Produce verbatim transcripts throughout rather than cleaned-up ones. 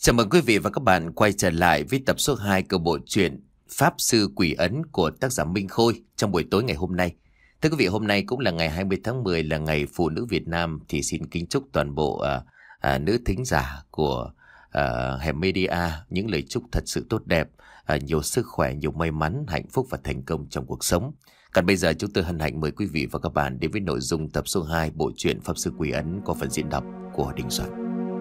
Chào mừng quý vị và các bạn quay trở lại với tập số hai của bộ truyện Pháp Sư Quỷ Ấn của tác giả Minh Khôi trong buổi tối ngày hôm nay. Thưa quý vị, hôm nay cũng là ngày hai mươi tháng mười, là ngày Phụ nữ Việt Nam. Thì xin kính chúc toàn bộ à, à, nữ thính giả của à, Hẻm Media những lời chúc thật sự tốt đẹp, à, nhiều sức khỏe, nhiều may mắn, hạnh phúc và thành công trong cuộc sống. Còn bây giờ chúng tôi hân hạnh mời quý vị và các bạn đến với nội dung tập số hai bộ truyện Pháp Sư Quỷ Ấn có phần diễn đọc của Đình Soạn.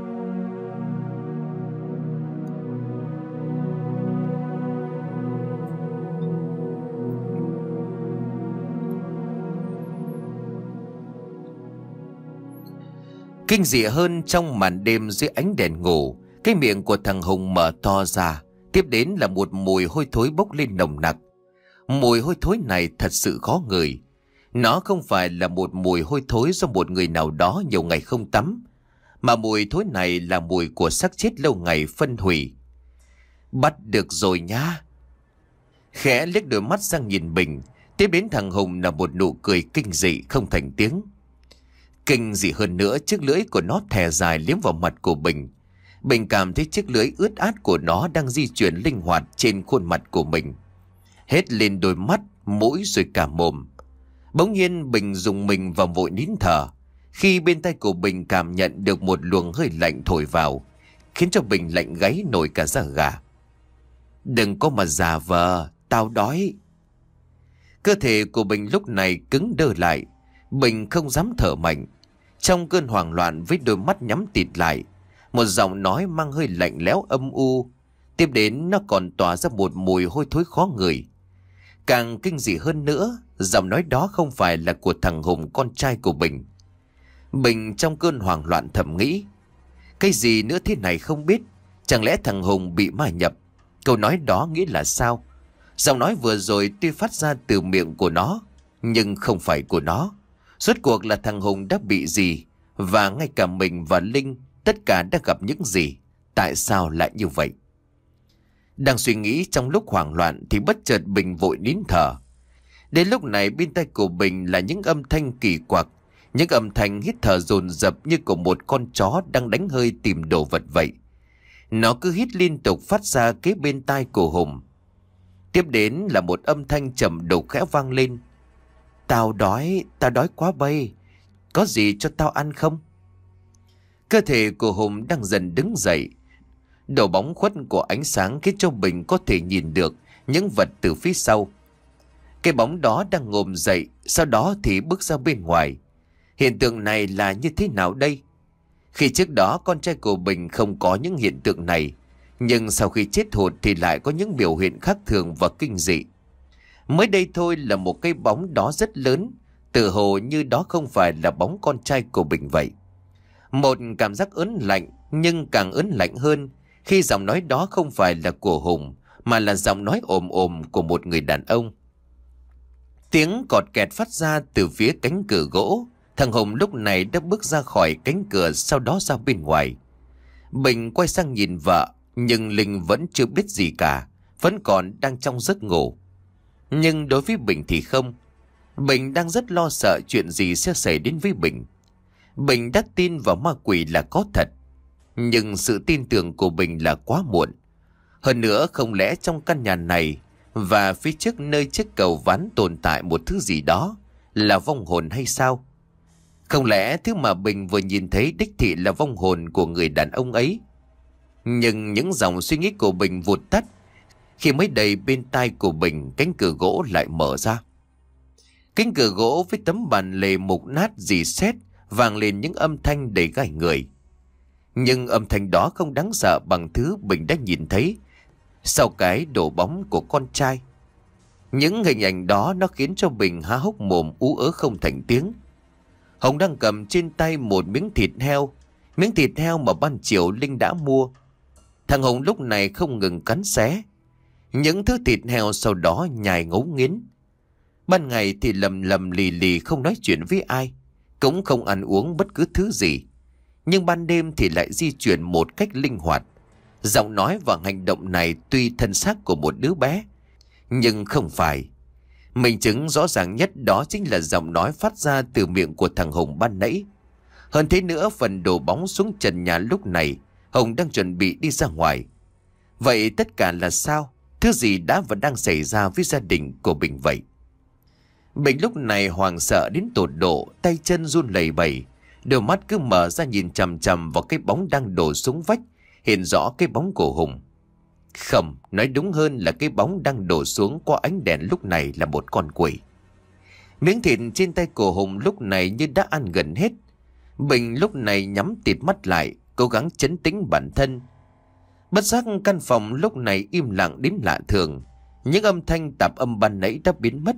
Kinh dị hơn trong màn đêm dưới ánh đèn ngủ, cái miệng của thằng Hùng mở to ra, tiếp đến là một mùi hôi thối bốc lên nồng nặc. Mùi hôi thối này thật sự khó ngửi. Nó không phải là một mùi hôi thối do một người nào đó nhiều ngày không tắm, mà mùi thối này là mùi của xác chết lâu ngày phân hủy. Bắt được rồi nhá. Khẽ liếc đôi mắt sang nhìn Bình, tiếp đến thằng Hùng là một nụ cười kinh dị không thành tiếng. Kinh dị hơn nữa, chiếc lưỡi của nó thè dài liếm vào mặt của Bình. Bình cảm thấy chiếc lưỡi ướt át của nó đang di chuyển linh hoạt trên khuôn mặt của mình, hết lên đôi mắt, mũi rồi cả mồm. Bỗng nhiên Bình rùng mình và vội nín thở, khi bên tay của Bình cảm nhận được một luồng hơi lạnh thổi vào, khiến cho Bình lạnh gáy nổi cả da gà. Đừng có mà giả vờ, tao đói. Cơ thể của Bình lúc này cứng đơ lại. Bình không dám thở mạnh. Trong cơn hoảng loạn với đôi mắt nhắm tịt lại, một giọng nói mang hơi lạnh lẽo âm u, tiếp đến nó còn tỏa ra một mùi hôi thối khó ngửi. Càng kinh dị hơn nữa, giọng nói đó không phải là của thằng Hùng, con trai của Bình. Bình trong cơn hoảng loạn thầm nghĩ, cái gì nữa thế này không biết, chẳng lẽ thằng Hùng bị ma nhập? Câu nói đó nghĩa là sao? Giọng nói vừa rồi tuy phát ra từ miệng của nó, nhưng không phải của nó. Rốt cuộc là thằng Hùng đã bị gì? Và ngay cả mình và Linh, tất cả đã gặp những gì? Tại sao lại như vậy? Đang suy nghĩ trong lúc hoảng loạn thì bất chợt Bình vội nín thở. Đến lúc này bên tai của Bình là những âm thanh kỳ quặc, những âm thanh hít thở dồn dập như của một con chó đang đánh hơi tìm đồ vật vậy. Nó cứ hít liên tục phát ra kế bên tai của Hùng. Tiếp đến là một âm thanh trầm đục khẽ vang lên. Tao đói, tao đói quá bay. Có gì cho tao ăn không? Cơ thể của Hùng đang dần đứng dậy. Độ bóng khuất của ánh sáng khiến cho Bình có thể nhìn được những vật từ phía sau. Cái bóng đó đang ngồm dậy, sau đó thì bước ra bên ngoài. Hiện tượng này là như thế nào đây? Khi trước đó con trai của Bình không có những hiện tượng này, nhưng sau khi chết hụt thì lại có những biểu hiện khác thường và kinh dị. Mới đây thôi là một cái bóng đó rất lớn, tự hồ như đó không phải là bóng con trai của Bình vậy. Một cảm giác ớn lạnh, nhưng càng ớn lạnh hơn khi giọng nói đó không phải là của Hùng, mà là giọng nói ồm ồm của một người đàn ông. Tiếng cọt kẹt phát ra từ phía cánh cửa gỗ. Thằng Hùng lúc này đã bước ra khỏi cánh cửa, sau đó ra bên ngoài. Bình quay sang nhìn vợ, nhưng Linh vẫn chưa biết gì cả, vẫn còn đang trong giấc ngủ. Nhưng đối với Bình thì không. Bình đang rất lo sợ chuyện gì sẽ xảy đến với Bình. Bình đã tin vào ma quỷ là có thật, nhưng sự tin tưởng của Bình là quá muộn. Hơn nữa, không lẽ trong căn nhà này và phía trước nơi chiếc cầu ván tồn tại một thứ gì đó, là vong hồn hay sao? Không lẽ thứ mà Bình vừa nhìn thấy đích thị là vong hồn của người đàn ông ấy? Nhưng những dòng suy nghĩ của Bình vụt tắt khi mới đây bên tai của Bình cánh cửa gỗ lại mở ra. Cánh cửa gỗ với tấm bàn lề mục nát rỉ sét vang lên những âm thanh đầy gai người. Nhưng âm thanh đó không đáng sợ bằng thứ Bình đã nhìn thấy sau cái đổ bóng của con trai. Những hình ảnh đó nó khiến cho Bình há hốc mồm ú ớ không thành tiếng. Hồng đang cầm trên tay một miếng thịt heo, miếng thịt heo mà ban chiều Linh đã mua. Thằng Hồng lúc này không ngừng cắn xé những thứ thịt heo, sau đó nhai ngấu nghiến. Ban ngày thì lầm lầm lì lì không nói chuyện với ai, cũng không ăn uống bất cứ thứ gì. Nhưng ban đêm thì lại di chuyển một cách linh hoạt. Giọng nói và hành động này tuy thân xác của một đứa bé, nhưng không phải. Minh chứng rõ ràng nhất đó chính là giọng nói phát ra từ miệng của thằng Hùng ban nãy. Hơn thế nữa, phần đổ bóng xuống trần nhà lúc này Hùng đang chuẩn bị đi ra ngoài. Vậy tất cả là sao? Thứ gì đã và đang xảy ra với gia đình của Bình vậy? Bình lúc này hoảng sợ đến tột độ, tay chân run lẩy bẩy, đôi mắt cứ mở ra nhìn chằm chằm vào cái bóng đang đổ xuống vách, hiện rõ cái bóng của Hùng. Không, nói đúng hơn là cái bóng đang đổ xuống qua ánh đèn lúc này là một con quỷ. Miếng thịt trên tay của Hùng lúc này như đã ăn gần hết. Bình lúc này nhắm tịt mắt lại, cố gắng trấn tĩnh bản thân. Bất giác căn phòng lúc này im lặng đến lạ thường. Những âm thanh tạp âm ban nãy đã biến mất.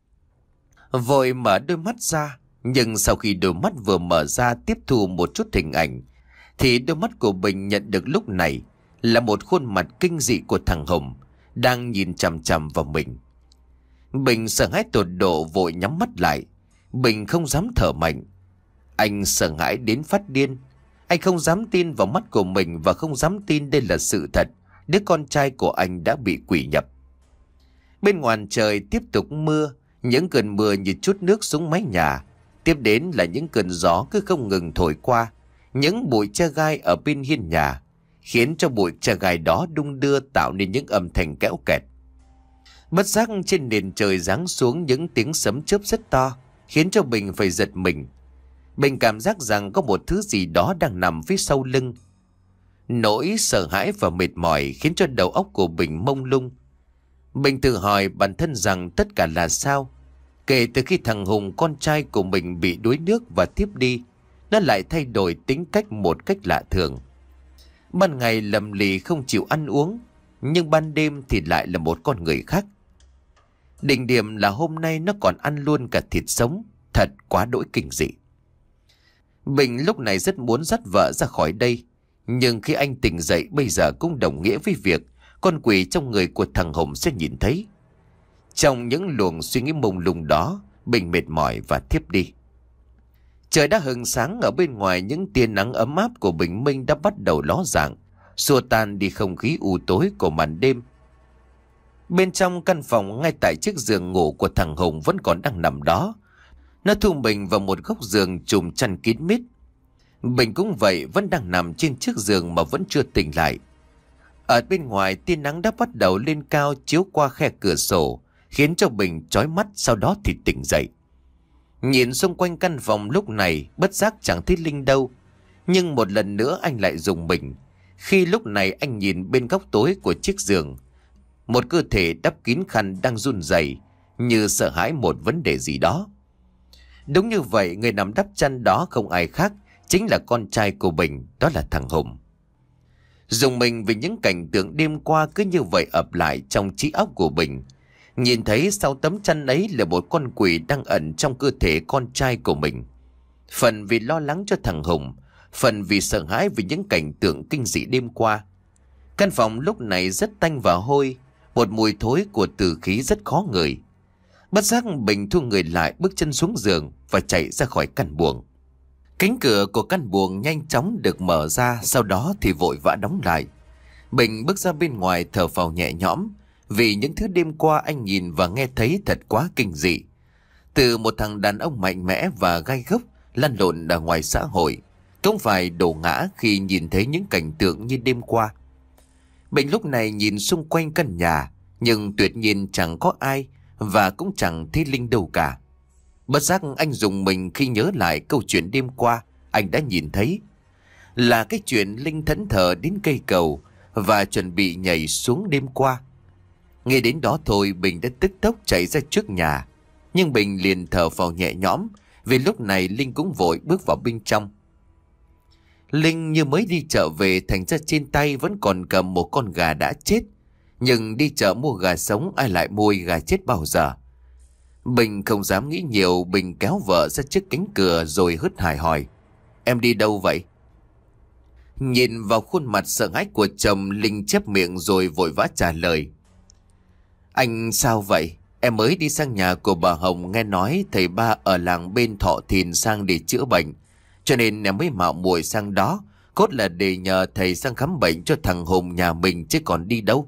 Vội mở đôi mắt ra, nhưng sau khi đôi mắt vừa mở ra tiếp thu một chút hình ảnh, thì đôi mắt của Bình nhận được lúc này là một khuôn mặt kinh dị của thằng Hùng đang nhìn chằm chằm vào mình. Bình sợ hãi tột độ vội nhắm mắt lại. Bình không dám thở mạnh. Anh sợ hãi đến phát điên. Anh không dám tin vào mắt của mình và không dám tin đây là sự thật. Đứa con trai của anh đã bị quỷ nhập. Bên ngoài trời tiếp tục mưa. Những cơn mưa như chút nước xuống mái nhà. Tiếp đến là những cơn gió cứ không ngừng thổi qua. Những bụi tre gai ở bên hiên nhà khiến cho bụi tre gai đó đung đưa tạo nên những âm thanh kéo kẹt. Bất giác trên nền trời giáng xuống những tiếng sấm chớp rất to, khiến cho Bình phải giật mình. Bình cảm giác rằng có một thứ gì đó đang nằm phía sau lưng. Nỗi sợ hãi và mệt mỏi khiến cho đầu óc của Bình mông lung. Bình tự hỏi bản thân rằng tất cả là sao. Kể từ khi thằng Hùng con trai của mình bị đuối nước và thiếp đi, nó lại thay đổi tính cách một cách lạ thường. Ban ngày lầm lì không chịu ăn uống, nhưng ban đêm thì lại là một con người khác. Đỉnh điểm là hôm nay nó còn ăn luôn cả thịt sống, thật quá đỗi kinh dị. Bình lúc này rất muốn dắt vợ ra khỏi đây, nhưng khi anh tỉnh dậy bây giờ cũng đồng nghĩa với việc con quỷ trong người của thằng Hùng sẽ nhìn thấy. Trong những luồng suy nghĩ mông lung đó, Bình mệt mỏi và thiếp đi. Trời đã hừng sáng, ở bên ngoài những tia nắng ấm áp của bình minh đã bắt đầu ló dạng, xua tan đi không khí u tối của màn đêm. Bên trong căn phòng, ngay tại chiếc giường ngủ của thằng Hùng vẫn còn đang nằm đó. Nó thu mình vào một góc giường trùm chăn kín mít. Bình cũng vậy, vẫn đang nằm trên chiếc giường mà vẫn chưa tỉnh lại. Ở bên ngoài tia nắng đã bắt đầu lên cao chiếu qua khe cửa sổ, khiến cho Bình chói mắt, sau đó thì tỉnh dậy. Nhìn xung quanh căn phòng lúc này bất giác chẳng thấy Linh đâu. Nhưng một lần nữa anh lại rùng mình khi lúc này anh nhìn bên góc tối của chiếc giường. Một cơ thể đắp kín khăn đang run rẩy, như sợ hãi một vấn đề gì đó. Đúng như vậy, người nằm đắp chăn đó không ai khác, chính là con trai của Bình, đó là thằng Hùng. Rùng mình vì những cảnh tượng đêm qua cứ như vậy ập lại trong trí óc của Bình. Nhìn thấy sau tấm chăn ấy là một con quỷ đang ẩn trong cơ thể con trai của mình. Phần vì lo lắng cho thằng Hùng, phần vì sợ hãi vì những cảnh tượng kinh dị đêm qua. Căn phòng lúc này rất tanh và hôi, một mùi thối của tử khí rất khó ngửi. Bất giác Bình thu người lại, bước chân xuống giường và chạy ra khỏi căn buồng. Cánh cửa của căn buồng nhanh chóng được mở ra, sau đó thì vội vã đóng lại. Bình bước ra bên ngoài thở phào nhẹ nhõm, vì những thứ đêm qua anh nhìn và nghe thấy thật quá kinh dị. Từ một thằng đàn ông mạnh mẽ và gai góc lăn lộn ở ngoài xã hội, không phải đổ ngã khi nhìn thấy những cảnh tượng như đêm qua. Bình lúc này nhìn xung quanh căn nhà, nhưng tuyệt nhiên chẳng có ai và cũng chẳng thấy Linh đâu cả. Bất giác anh rùng mình khi nhớ lại câu chuyện đêm qua anh đã nhìn thấy. Là cái chuyện Linh thẫn thờ đến cây cầu và chuẩn bị nhảy xuống đêm qua. Nghe đến đó thôi, Bình đã tức tốc chạy ra trước nhà. Nhưng Bình liền thở phào nhẹ nhõm, vì lúc này Linh cũng vội bước vào bên trong. Linh như mới đi chợ về, thành ra trên tay vẫn còn cầm một con gà đã chết. Nhưng đi chợ mua gà sống, ai lại mua gà chết bao giờ. Bình không dám nghĩ nhiều, Bình kéo vợ ra trước cánh cửa rồi hớt hải hỏi: "Em đi đâu vậy?" Nhìn vào khuôn mặt sợ hãi của chồng, Linh chép miệng rồi vội vã trả lời: "Anh sao vậy? Em mới đi sang nhà của bà Hồng, nghe nói thầy ba ở làng bên Thọ Thìn sang để chữa bệnh, cho nên em mới mạo muội sang đó, cốt là để nhờ thầy sang khám bệnh cho thằng Hùng nhà mình chứ còn đi đâu."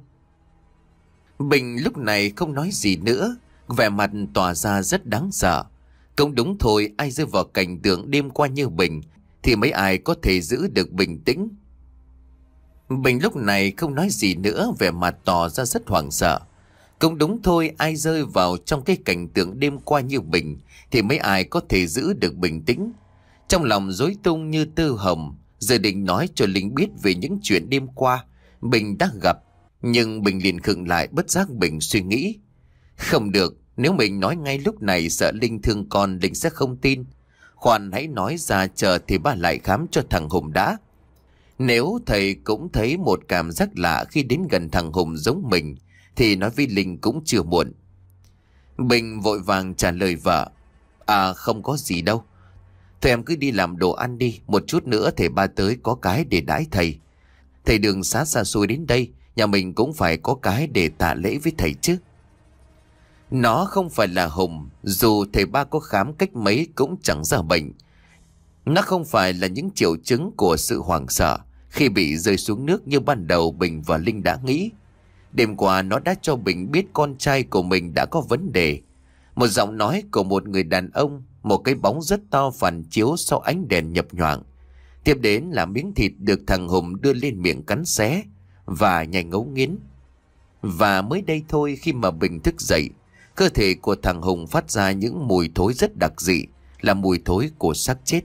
Bình lúc này không nói gì nữa, vẻ mặt tỏa ra rất đáng sợ. Cũng đúng thôi, ai rơi vào cảnh tượng đêm qua như Bình thì mấy ai có thể giữ được bình tĩnh. Bình lúc này không nói gì nữa, vẻ mặt tỏ ra rất hoảng sợ. Cũng đúng thôi, ai rơi vào trong cái cảnh tượng đêm qua như Bình thì mấy ai có thể giữ được bình tĩnh. Trong lòng rối tung như tơ hồng, giờ định nói cho Linh biết về những chuyện đêm qua Bình đã gặp. Nhưng Bình liền khựng lại, bất giác Bình suy nghĩ. Không được, nếu mình nói ngay lúc này sợ Linh thương con, Linh sẽ không tin. Khoan hãy nói ra, chờ thì ba lại khám cho thằng Hùng đã. Nếu thầy cũng thấy một cảm giác lạ khi đến gần thằng Hùng giống mình thì nói với Linh cũng chưa muộn. Bình vội vàng trả lời vợ. À không có gì đâu. Thôi em cứ đi làm đồ ăn đi, một chút nữa thầy ba tới có cái để đãi thầy. Thầy đường xá xa xôi đến đây, nhà mình cũng phải có cái để tạ lễ với thầy chứ. Nó không phải là Hùng, dù thầy ba có khám cách mấy cũng chẳng ra bệnh. Nó không phải là những triệu chứng của sự hoảng sợ khi bị rơi xuống nước như ban đầu Bình và Linh đã nghĩ. Đêm qua nó đã cho Bình biết con trai của mình đã có vấn đề. Một giọng nói của một người đàn ông, một cái bóng rất to phản chiếu sau ánh đèn nhập nhoạng. Tiếp đến là miếng thịt được thằng Hùng đưa lên miệng cắn xé và nhai ngấu nghiến. Và mới đây thôi, khi mà Bình thức dậy, cơ thể của thằng Hùng phát ra những mùi thối rất đặc dị, là mùi thối của xác chết.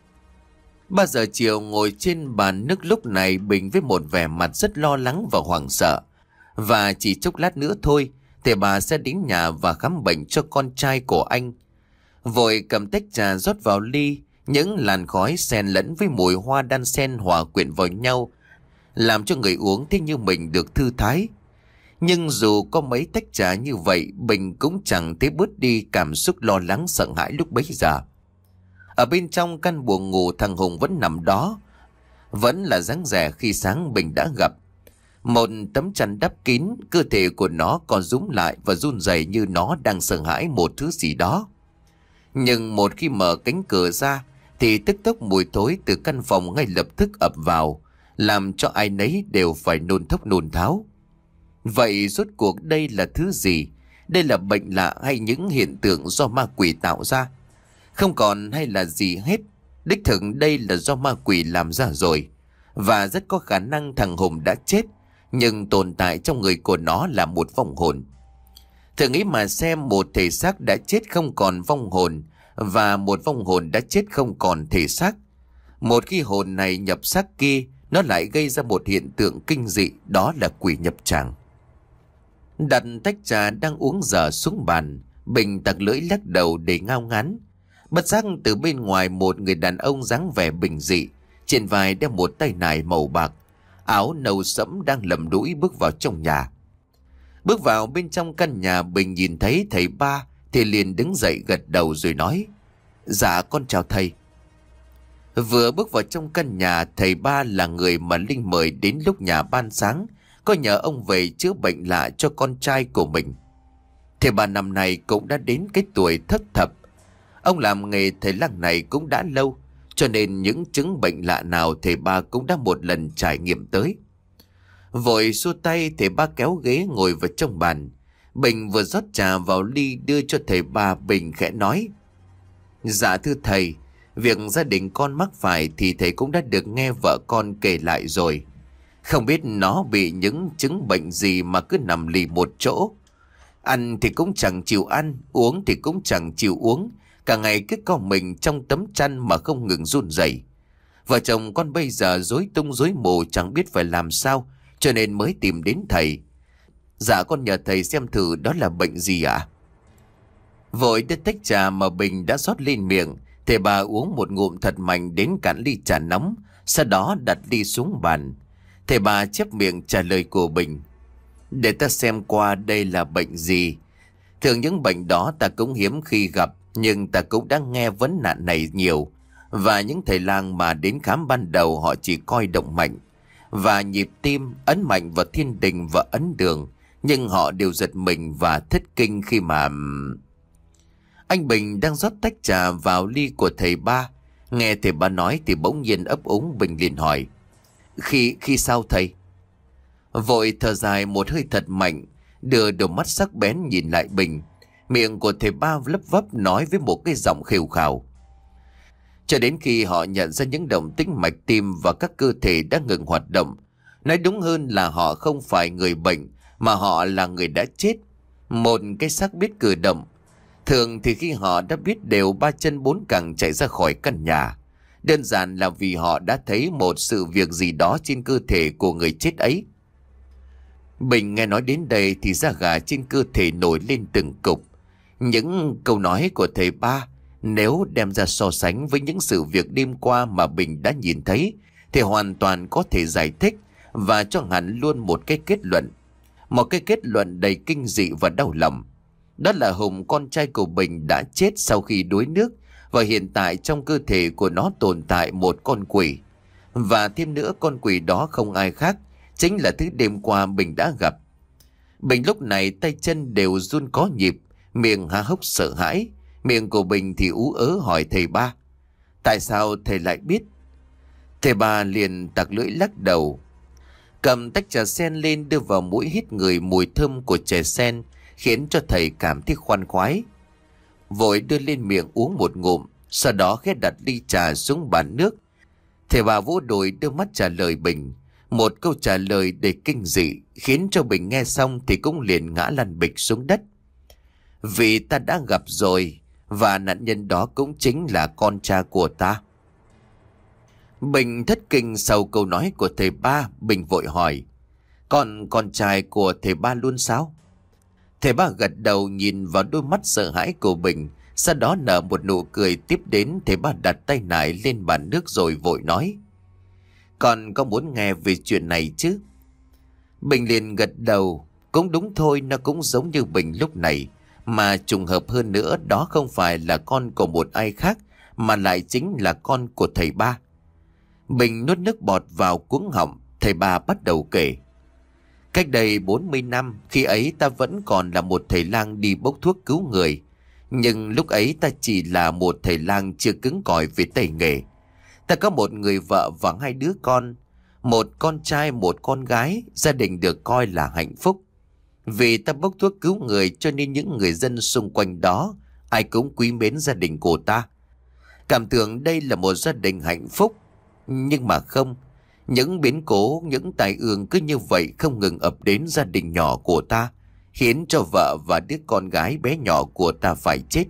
Ba giờ chiều ngồi trên bàn nước lúc này, Bình với một vẻ mặt rất lo lắng và hoảng sợ. Và chỉ chốc lát nữa thôi, thầy bà sẽ đến nhà và khám bệnh cho con trai của anh. Vội cầm tách trà rót vào ly, những làn khói xen lẫn với mùi hoa đan xen hòa quyện vào nhau, làm cho người uống thế như mình được thư thái. Nhưng dù có mấy tách trà như vậy, Bình cũng chẳng thấy bớt đi cảm xúc lo lắng sợ hãi lúc bấy giờ. Ở bên trong căn buồng ngủ, thằng Hùng vẫn nằm đó, vẫn là dáng vẻ khi sáng Bình đã gặp. Một tấm chăn đắp kín, cơ thể của nó còn rúm lại và run rẩy như nó đang sợ hãi một thứ gì đó. Nhưng một khi mở cánh cửa ra thì tức tốc mùi thối từ căn phòng ngay lập tức ập vào, làm cho ai nấy đều phải nôn thốc nôn tháo. Vậy rốt cuộc đây là thứ gì? Đây là bệnh lạ hay những hiện tượng do ma quỷ tạo ra? Không còn hay là gì hết. Đích thực đây là do ma quỷ làm ra rồi. Và rất có khả năng thằng Hùng đã chết, nhưng tồn tại trong người của nó là một vong hồn. Thử nghĩ mà xem, một thể xác đã chết không còn vong hồn, và một vong hồn đã chết không còn thể xác. Một khi hồn này nhập xác kia, nó lại gây ra một hiện tượng kinh dị, đó là quỷ nhập tràng. Đặt tách trà đang uống dở xuống bàn, Bình tặc lưỡi lắc đầu để ngao ngán. Bất giác từ bên ngoài một người đàn ông dáng vẻ bình dị, trên vai đeo một tay nải màu bạc, áo nâu sẫm đang lầm đũi bước vào trong nhà. Bước vào bên trong căn nhà, Bình nhìn thấy thầy ba thì liền đứng dậy gật đầu rồi nói: Dạ con chào thầy. Vừa bước vào trong căn nhà, thầy ba là người mà Linh mời đến lúc nhà ban sáng, có nhờ ông về chữa bệnh lạ cho con trai của mình. Thầy ba năm nay cũng đã đến cái tuổi thất thập. Ông làm nghề thầy lang này cũng đã lâu, cho nên những chứng bệnh lạ nào thầy ba cũng đã một lần trải nghiệm tới. Vội xua tay, thầy ba kéo ghế ngồi vào trong bàn. Bình vừa rót trà vào ly đưa cho thầy ba, Bình khẽ nói: Dạ thưa thầy, việc gia đình con mắc phải thì thầy cũng đã được nghe vợ con kể lại rồi. Không biết nó bị những chứng bệnh gì mà cứ nằm lì một chỗ. Ăn thì cũng chẳng chịu ăn, uống thì cũng chẳng chịu uống, cả ngày cứ co mình trong tấm chăn mà không ngừng run rẩy. Vợ chồng con bây giờ rối tung rối mù, chẳng biết phải làm sao, cho nên mới tìm đến thầy. Dạ con nhờ thầy xem thử đó là bệnh gì ạ? Vội đưa tách trà mà Bình đã rót lên miệng, thầy bà uống một ngụm thật mạnh đến cạn ly trà nóng, sau đó đặt ly xuống bàn. Thầy bà chép miệng trả lời của Bình: Để ta xem qua đây là bệnh gì. Thường những bệnh đó ta cũng hiếm khi gặp, nhưng ta cũng đã nghe vấn nạn này nhiều. Và những thầy lang mà đến khám ban đầu họ chỉ coi động mạch và nhịp tim, ấn mạnh vào thiên đình và ấn đường, nhưng họ đều giật mình và thất kinh khi mà... Anh Bình đang rót tách trà vào ly của thầy ba. Nghe thầy ba nói thì bỗng nhiên ấp úng. Bình liền hỏi: Khi khi sao thầy? Vội thở dài một hơi thật mạnh, đưa đôi mắt sắc bén nhìn lại Bình. Miệng của thầy ba lấp vấp nói với một cái giọng khều khào. Cho đến khi họ nhận ra những động tĩnh mạch tim và các cơ thể đã ngừng hoạt động, Nói đúng hơn là họ không phải người bệnh, mà họ là người đã chết. Một cái xác biết cử động. Thường thì khi họ đã biết đều ba chân bốn cẳng chạy ra khỏi căn nhà, đơn giản là vì họ đã thấy một sự việc gì đó trên cơ thể của người chết ấy. Bình nghe nói đến đây thì da gà trên cơ thể nổi lên từng cục. Những câu nói của thầy ba nếu đem ra so sánh với những sự việc đêm qua mà Bình đã nhìn thấy thì hoàn toàn có thể giải thích và cho hẳn luôn một cái kết luận. Một cái kết luận đầy kinh dị và đau lòng. Đó là Hùng, con trai của Bình, đã chết sau khi đuối nước, và hiện tại trong cơ thể của nó tồn tại một con quỷ. Và thêm nữa, con quỷ đó không ai khác, chính là thứ đêm qua Bình đã gặp. Bình lúc này tay chân đều run có nhịp, miệng há hốc sợ hãi. Miệng của Bình thì ú ớ hỏi thầy ba: tại sao thầy lại biết? Thầy ba liền tặc lưỡi lắc đầu, cầm tách trà sen lên đưa vào mũi hít người mùi thơm của trà sen, khiến cho thầy cảm thấy khoan khoái. Vội đưa lên miệng uống một ngụm, sau đó khẽ đặt ly trà xuống bàn nước. Thầy bà vỗ đùi đưa mắt trả lời Bình, một câu trả lời đầy kinh dị, khiến cho Bình nghe xong thì cũng liền ngã lăn bịch xuống đất. Vì ta đã gặp rồi, và nạn nhân đó cũng chính là con cha của ta. Bình thất kinh sau câu nói của thầy ba. Bình vội hỏi: Còn con trai của thầy ba luôn sao? Thầy ba gật đầu, nhìn vào đôi mắt sợ hãi của Bình, sau đó nở một nụ cười. Tiếp đến thầy ba đặt tay nải lên bàn nước rồi vội nói: Con có muốn nghe về chuyện này chứ? Bình liền gật đầu. Cũng đúng thôi, nó cũng giống như Bình lúc này, mà trùng hợp hơn nữa, đó không phải là con của một ai khác, mà lại chính là con của thầy ba. Bình nuốt nước bọt vào cuống họng. Thầy ba bắt đầu kể: Cách đây bốn mươi năm, khi ấy ta vẫn còn là một thầy lang đi bốc thuốc cứu người. Nhưng lúc ấy ta chỉ là một thầy lang chưa cứng cỏi về tay nghề. Ta có một người vợ và hai đứa con, một con trai một con gái. Gia đình được coi là hạnh phúc. Vì ta bốc thuốc cứu người cho nên những người dân xung quanh đó ai cũng quý mến gia đình của ta, cảm tưởng đây là một gia đình hạnh phúc. Nhưng mà không, những biến cố, những tai ương cứ như vậy không ngừng ập đến gia đình nhỏ của ta, khiến cho vợ và đứa con gái bé nhỏ của ta phải chết.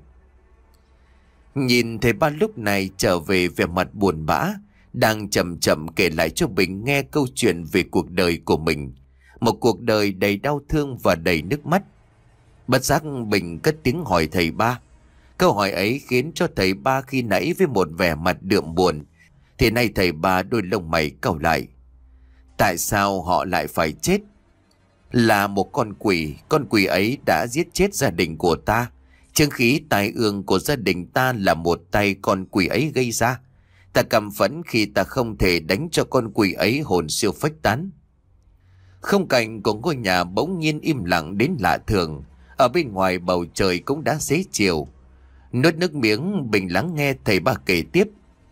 Nhìn thầy ba lúc này trở về vẻ mặt buồn bã, đang chậm chậm kể lại cho Bình nghe câu chuyện về cuộc đời của mình. Một cuộc đời đầy đau thương và đầy nước mắt. Bất giác Bình cất tiếng hỏi thầy ba. Câu hỏi ấy khiến cho thầy ba khi nãy với một vẻ mặt đượm buồn, thì nay thầy ba đôi lông mày cau lại. Tại sao họ lại phải chết? Là một con quỷ. Con quỷ ấy đã giết chết gia đình của ta. Chứng khí tai ương của gia đình ta là một tay con quỷ ấy gây ra. Ta căm phẫn khi ta không thể đánh cho con quỷ ấy hồn siêu phách tán. Khung cảnh của ngôi nhà bỗng nhiên im lặng đến lạ thường. Ở bên ngoài bầu trời cũng đã xế chiều. Nuốt nước miếng, Bình lắng nghe thầy ba kể tiếp.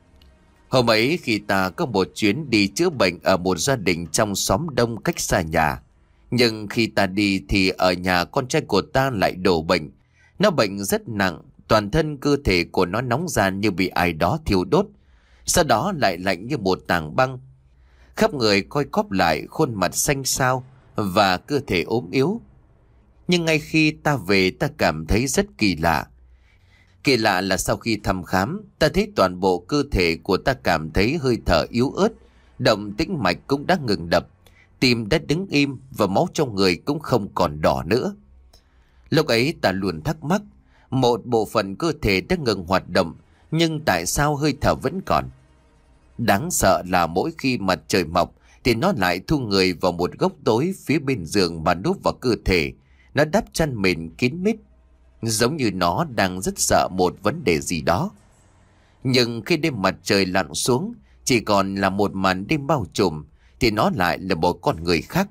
Hôm ấy khi ta có một chuyến đi chữa bệnh ở một gia đình trong xóm đông cách xa nhà. Nhưng khi ta đi thì ở nhà con trai của ta lại đổ bệnh. Nó bệnh rất nặng, toàn thân cơ thể của nó nóng ran như bị ai đó thiêu đốt. Sau đó lại lạnh như một tảng băng. Khắp người coi cóp lại, khuôn mặt xanh xao và cơ thể ốm yếu. Nhưng ngay khi ta về, ta cảm thấy rất kỳ lạ. Kỳ lạ là sau khi thăm khám, ta thấy toàn bộ cơ thể của ta cảm thấy hơi thở yếu ớt, động tĩnh mạch cũng đã ngừng đập, tim đã đứng im và máu trong người cũng không còn đỏ nữa. Lúc ấy ta luôn thắc mắc, một bộ phận cơ thể đã ngừng hoạt động, nhưng tại sao hơi thở vẫn còn? Đáng sợ là mỗi khi mặt trời mọc thì nó lại thu người vào một góc tối phía bên giường mà núp vào cơ thể. Nó đắp chăn mền kín mít, giống như nó đang rất sợ một vấn đề gì đó. Nhưng khi đêm mặt trời lặn xuống, chỉ còn là một màn đêm bao trùm, thì nó lại là một con người khác.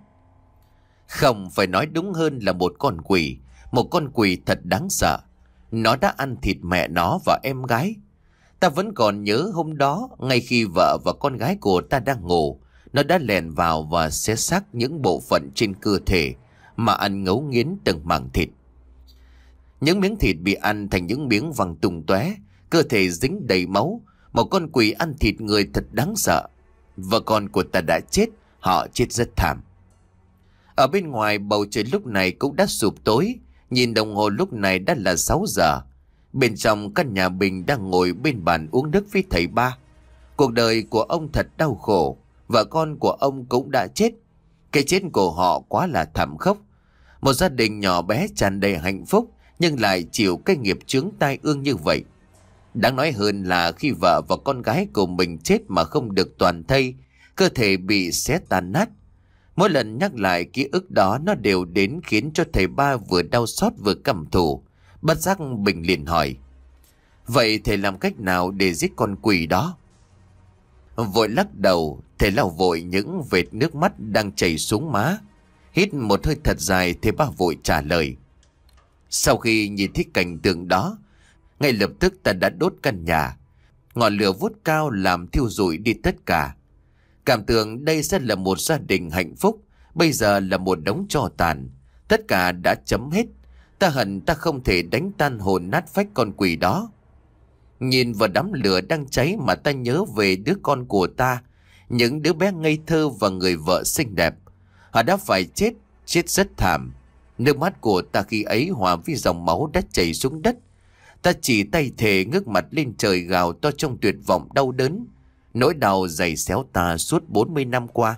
Không, phải nói đúng hơn là một con quỷ. Một con quỷ thật đáng sợ. Nó đã ăn thịt mẹ nó và em gái. Ta vẫn còn nhớ hôm đó, ngay khi vợ và con gái của ta đang ngủ, nó đã lèn vào và xé xác những bộ phận trên cơ thể mà ăn ngấu nghiến từng mảng thịt. Những miếng thịt bị ăn thành những miếng văng tung tóe, cơ thể dính đầy máu. Một con quỷ ăn thịt người thật đáng sợ. Vợ con của ta đã chết, họ chết rất thảm. Ở bên ngoài bầu trời lúc này cũng đã sụp tối, nhìn đồng hồ lúc này đã là sáu giờ. Bên trong căn nhà Bình đang ngồi bên bàn uống nước với thầy ba. Cuộc đời của ông thật đau khổ, vợ con của ông cũng đã chết. Cái chết của họ quá là thảm khốc. Một gia đình nhỏ bé tràn đầy hạnh phúc nhưng lại chịu cái nghiệp chướng tai ương như vậy. Đáng nói hơn là khi vợ và con gái của mình chết mà không được toàn thây, cơ thể bị xé tan nát. Mỗi lần nhắc lại ký ức đó nó đều đến khiến cho thầy ba vừa đau xót vừa căm thù. Bất giác Bình liền hỏi: vậy thầy làm cách nào để giết con quỷ đó? Vội lắc đầu, thầy lau vội những vệt nước mắt đang chảy xuống má. Hít một hơi thật dài, thầy ba vội trả lời: sau khi nhìn thấy cảnh tượng đó, ngay lập tức ta đã đốt căn nhà. Ngọn lửa vút cao làm thiêu rụi đi tất cả. Cảm tưởng đây sẽ là một gia đình hạnh phúc, bây giờ là một đống tro tàn. Tất cả đã chấm hết. Ta hận ta không thể đánh tan hồn nát phách con quỷ đó. Nhìn vào đám lửa đang cháy mà ta nhớ về đứa con của ta, những đứa bé ngây thơ và người vợ xinh đẹp. Họ đã phải chết, chết rất thảm. Nước mắt của ta khi ấy hòa với dòng máu đã chảy xuống đất. Ta chỉ tay thề ngước mặt lên trời gào to trong tuyệt vọng đau đớn. Nỗi đau dày xéo ta suốt bốn mươi năm qua.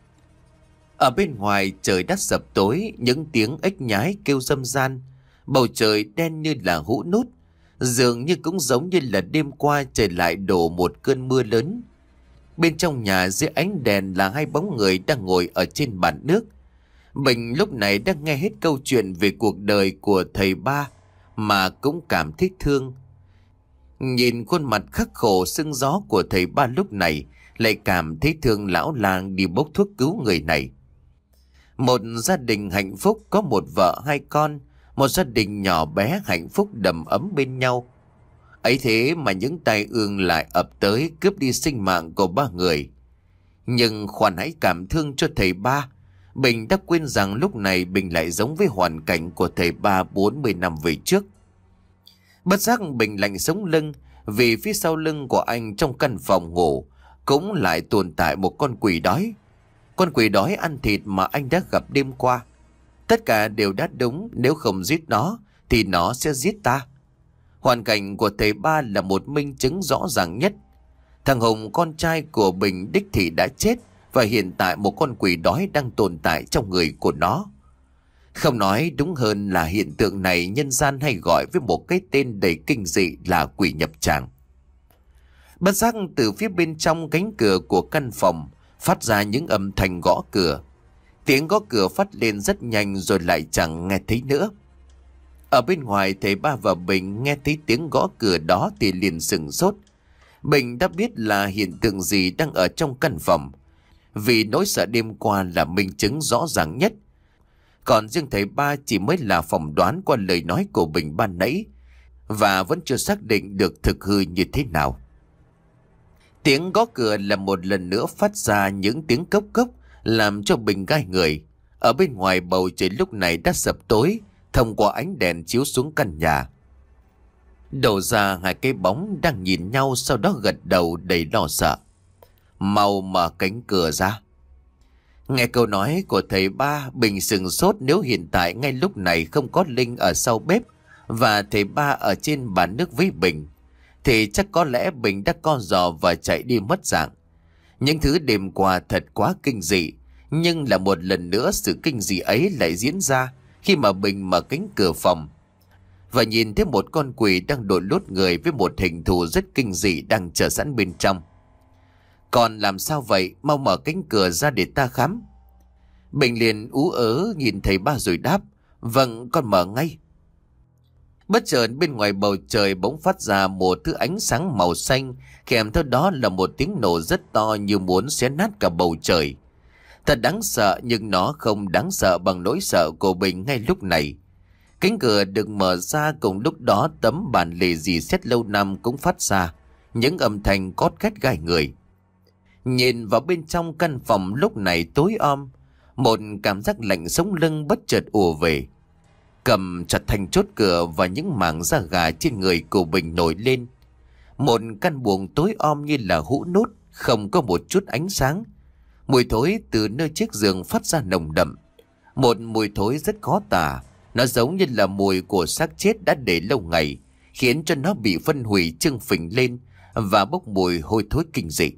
Ở bên ngoài trời đã sập tối, những tiếng ếch nhái kêu râm ran. Bầu trời đen như là hũ nút. Dường như cũng giống như là đêm qua trời lại đổ một cơn mưa lớn. Bên trong nhà dưới ánh đèn là hai bóng người đang ngồi ở trên bàn nước. Bình lúc này đang nghe hết câu chuyện về cuộc đời của thầy ba mà cũng cảm thấy thương. Nhìn khuôn mặt khắc khổ sưng gió của thầy ba lúc này, lại cảm thấy thương lão làng đi bốc thuốc cứu người này. Một gia đình hạnh phúc có một vợ hai con, một gia đình nhỏ bé hạnh phúc đầm ấm bên nhau. Ấy thế mà những tai ương lại ập tới cướp đi sinh mạng của ba người. Nhưng khoan hãy cảm thương cho thầy ba. Bình đã quên rằng lúc này Bình lại giống với hoàn cảnh của thầy ba bốn mươi năm về trước. Bất giác Bình lạnh sống lưng, vì phía sau lưng của anh trong căn phòng ngủ cũng lại tồn tại một con quỷ đói. Con quỷ đói ăn thịt mà anh đã gặp đêm qua. Tất cả đều đã đúng, nếu không giết nó thì nó sẽ giết ta. Hoàn cảnh của thầy ba là một minh chứng rõ ràng nhất. Thằng Hùng con trai của Bình đích thị đã chết, và hiện tại một con quỷ đói đang tồn tại trong người của nó. Không nói đúng hơn là hiện tượng này nhân gian hay gọi với một cái tên đầy kinh dị là quỷ nhập tràng. Bất giác từ phía bên trong cánh cửa của căn phòng phát ra những âm thanh gõ cửa. Tiếng gõ cửa phát lên rất nhanh rồi lại chẳng nghe thấy nữa. Ở bên ngoài thầy ba và Bình nghe thấy tiếng gõ cửa đó thì liền sửng sốt. Bình đã biết là hiện tượng gì đang ở trong căn phòng, vì nỗi sợ đêm qua là minh chứng rõ ràng nhất. Còn riêng thầy ba chỉ mới là phỏng đoán qua lời nói của Bình ban nãy, và vẫn chưa xác định được thực hư như thế nào. Tiếng gõ cửa là một lần nữa phát ra những tiếng cốc cốc, làm cho Bình gai người. Ở bên ngoài bầu trời lúc này đã sập tối, thông qua ánh đèn chiếu xuống căn nhà. Đổ ra hai cái bóng đang nhìn nhau, sau đó gật đầu đầy lo sợ. Mau mở cánh cửa ra. Nghe câu nói của thầy ba, Bình sừng sốt. Nếu hiện tại ngay lúc này không có Linh ở sau bếp và thầy ba ở trên bàn nước với Bình, thì chắc có lẽ Bình đã co giò và chạy đi mất dạng. Những thứ đêm qua thật quá kinh dị, nhưng là một lần nữa sự kinh dị ấy lại diễn ra khi mà Bình mở cánh cửa phòng và nhìn thấy một con quỷ đang đội lốt người với một hình thù rất kinh dị đang chờ sẵn bên trong. Còn làm sao vậy? Mau mở cánh cửa ra để ta khám. Bình liền ú ớ nhìn thầy ba rồi đáp: Vâng, con mở ngay. Bất chợt bên ngoài bầu trời bỗng phát ra một thứ ánh sáng màu xanh, kèm theo đó là một tiếng nổ rất to như muốn xé nát cả bầu trời. Thật đáng sợ, nhưng nó không đáng sợ bằng nỗi sợ của Bình ngay lúc này. Cánh cửa được mở ra, cùng lúc đó tấm bàn lề dì xét lâu năm cũng phát ra những âm thanh cót két gai người. Nhìn vào bên trong căn phòng lúc này tối om, một cảm giác lạnh sống lưng bất chợt ùa về. Cầm chặt thành chốt cửa và những mảng da gà trên người của Bình nổi lên. Một căn buồng tối om như là hũ nút, không có một chút ánh sáng. Mùi thối từ nơi chiếc giường phát ra nồng đậm. Một mùi thối rất khó tả. Nó giống như là mùi của xác chết đã để lâu ngày, khiến cho nó bị phân hủy trưng phình lên và bốc mùi hôi thối kinh dị.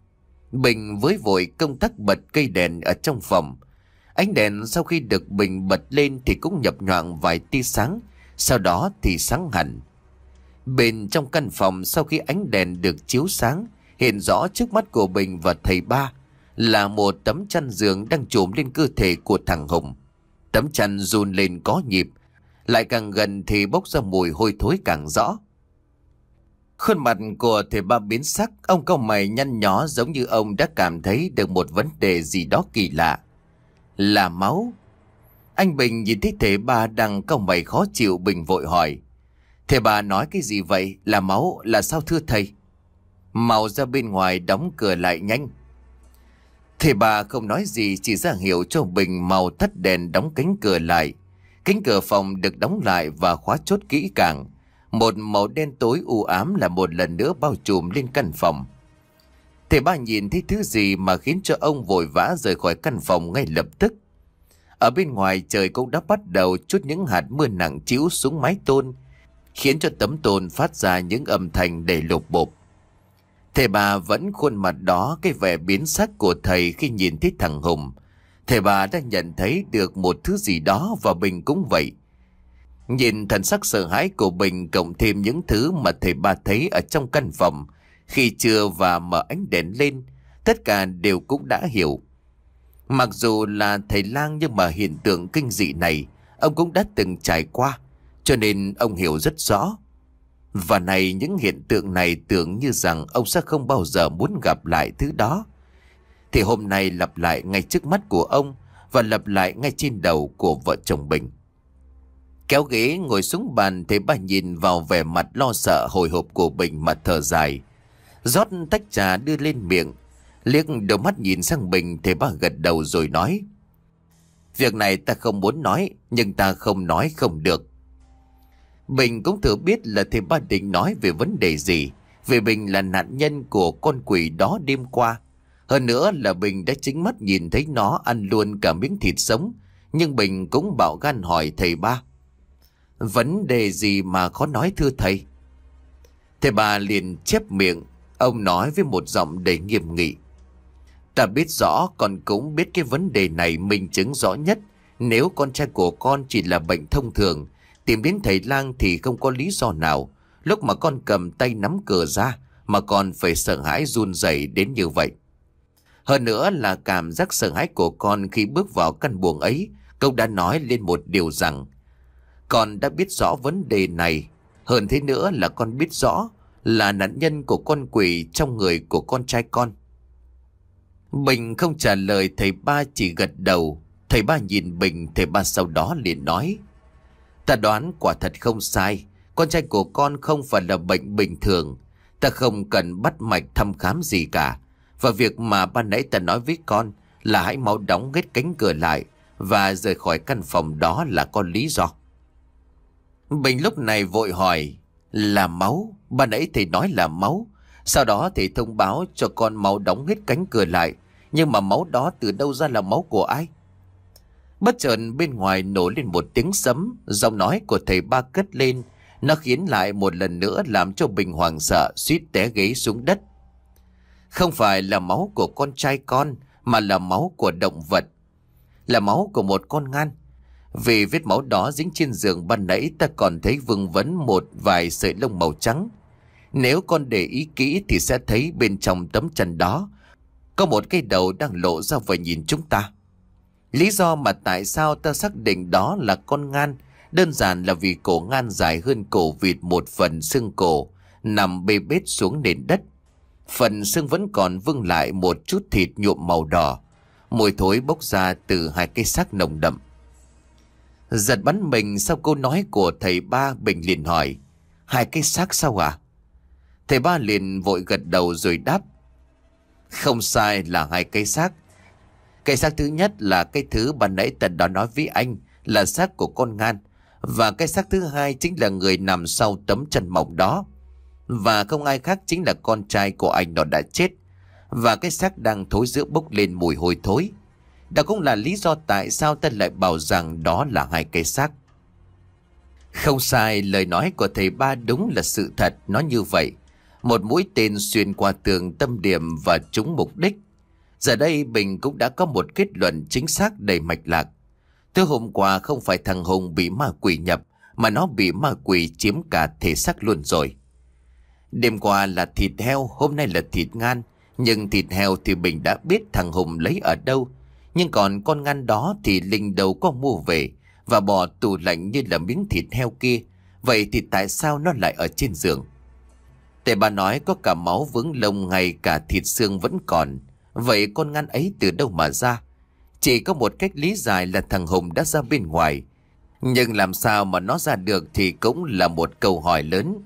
Bình với vội công tắc bật cây đèn ở trong phòng. Ánh đèn sau khi được Bình bật lên thì cũng nhập nhoạng vài tia sáng, sau đó thì sáng hẳn. Bên trong căn phòng, sau khi ánh đèn được chiếu sáng, hiện rõ trước mắt của Bình và thầy ba là một tấm chăn giường đang trùm lên cơ thể của thằng Hùng. Tấm chăn run lên có nhịp, lại càng gần thì bốc ra mùi hôi thối càng rõ. Khuôn mặt của thầy ba biến sắc, ông cau mày nhăn nhó giống như ông đã cảm thấy được một vấn đề gì đó kỳ lạ. Là máu. Anh Bình nhìn thấy thầy ba đang cau mày khó chịu, Bình vội hỏi. Thầy ba nói cái gì vậy? Là máu là sao thưa thầy? Mau ra bên ngoài đóng cửa lại nhanh. Thầy ba không nói gì, chỉ ra hiệu cho Bình mau tắt đèn đóng cánh cửa lại. Cánh cửa phòng được đóng lại và khóa chốt kỹ càng. Một màu đen tối u ám là một lần nữa bao trùm lên căn phòng. Thầy ba nhìn thấy thứ gì mà khiến cho ông vội vã rời khỏi căn phòng ngay lập tức. Ở bên ngoài trời cũng đã bắt đầu chút những hạt mưa nặng trĩu xuống mái tôn, khiến cho tấm tôn phát ra những âm thanh đầy lục bộp. Thầy bà vẫn khuôn mặt đó, cái vẻ biến sắc của thầy khi nhìn thấy thằng Hùng. Thầy bà đã nhận thấy được một thứ gì đó, và Bình cũng vậy. Nhìn thần sắc sợ hãi của Bình cộng thêm những thứ mà thầy bà thấy ở trong căn phòng khi chưa và mở ánh đèn lên, tất cả đều cũng đã hiểu. Mặc dù là thầy lang nhưng mà hiện tượng kinh dị này ông cũng đã từng trải qua, cho nên ông hiểu rất rõ. Và này, những hiện tượng này tưởng như rằng ông sẽ không bao giờ muốn gặp lại thứ đó, thì hôm nay lặp lại ngay trước mắt của ông, và lặp lại ngay trên đầu của vợ chồng Bình. Kéo ghế ngồi xuống bàn, thầy ba nhìn vào vẻ mặt lo sợ hồi hộp của Bình mà thở dài, rót tách trà đưa lên miệng, liếc đôi mắt nhìn sang Bình. Thầy ba gật đầu rồi nói: Việc này ta không muốn nói, nhưng ta không nói không được. Bình cũng thử biết là thầy ba định nói về vấn đề gì, vì Bình là nạn nhân của con quỷ đó đêm qua. Hơn nữa là Bình đã chính mắt nhìn thấy nó ăn luôn cả miếng thịt sống. Nhưng Bình cũng bạo gan hỏi thầy ba: Vấn đề gì mà khó nói thưa thầy? Thầy ba liền chép miệng, ông nói với một giọng đầy nghiêm nghị: Ta biết rõ, con cũng biết cái vấn đề này minh chứng rõ nhất. Nếu con trai của con chỉ là bệnh thông thường, tìm đến thầy lang thì không có lý do nào lúc mà con cầm tay nắm cửa ra mà con phải sợ hãi run rẩy đến như vậy. Hơn nữa là cảm giác sợ hãi của con khi bước vào căn buồng ấy cũng đã nói lên một điều rằng con đã biết rõ vấn đề này. Hơn thế nữa là con biết rõ là nạn nhân của con quỷ trong người của con trai con. Bình không trả lời thầy ba, chỉ gật đầu. Thầy ba nhìn Bình, thầy ba sau đó liền nói: Ta đoán quả thật không sai. Con trai của con không phải là bệnh bình thường. Ta không cần bắt mạch thăm khám gì cả. Và việc mà ban nãy ta nói với con là hãy mau đóng hết cánh cửa lại và rời khỏi căn phòng đó là có lý do. Bình lúc này vội hỏi: Là máu? Ban nãy thầy nói là máu. Sau đó thầy thông báo cho con mau đóng hết cánh cửa lại. Nhưng mà máu đó từ đâu ra, là máu của ai? Bất chợt bên ngoài nổ lên một tiếng sấm. Giọng nói của thầy ba cất lên. Nó khiến lại một lần nữa làm cho Bình hoảng sợ, suýt té ghế xuống đất. Không phải là máu của con trai con, mà là máu của động vật. Là máu của một con ngan. Vì vết máu đó dính trên giường ban nãy ta còn thấy vương vấn một vài sợi lông màu trắng. Nếu con để ý kỹ thì sẽ thấy bên trong tấm chăn đó có một cái đầu đang lộ ra và nhìn chúng ta. Lý do mà tại sao ta xác định đó là con ngan đơn giản là vì cổ ngan dài hơn cổ vịt một phần, xương cổ nằm bê bết xuống nền đất. Phần xương vẫn còn vương lại một chút thịt nhuộm màu đỏ. Mùi thối bốc ra từ hai cái xác nồng đậm. Giật bắn mình sau câu nói của thầy ba, Bình liền hỏi: Hai cái xác sao à? Thầy ba liền vội gật đầu rồi đáp: Không sai, là hai cái xác. Cái xác thứ nhất là cái thứ ban nãy ta đã nói với anh, là xác của con ngan. Và cái xác thứ hai chính là người nằm sau tấm chăn mỏng đó. Và không ai khác chính là con trai của anh, nó đã chết. và cái xác đang thối rữa bốc lên mùi hôi thối. Đó cũng là lý do tại sao ta lại bảo rằng đó là hai cái xác. Không sai, lời nói của thầy Ba đúng là sự thật, nó như vậy. Một mũi tên xuyên qua tường tâm điểm và trúng mục đích. Giờ đây Bình cũng đã có một kết luận chính xác đầy mạch lạc. Thứ hôm qua không phải thằng Hùng bị ma quỷ nhập, mà nó bị ma quỷ chiếm cả thể xác luôn rồi. Đêm qua là thịt heo, hôm nay là thịt ngan. Nhưng thịt heo thì Bình đã biết thằng Hùng lấy ở đâu. Nhưng còn con ngan đó thì Linh đâu có mua về và bỏ tủ lạnh như là miếng thịt heo kia. Vậy thì tại sao nó lại ở trên giường? Thầy Ba nói có cả máu vướng lông, ngay cả thịt xương vẫn còn. Vậy con ngan ấy từ đâu mà ra? Chỉ có một cách lý giải là thằng Hùng đã ra bên ngoài. Nhưng làm sao mà nó ra được thì cũng là một câu hỏi lớn.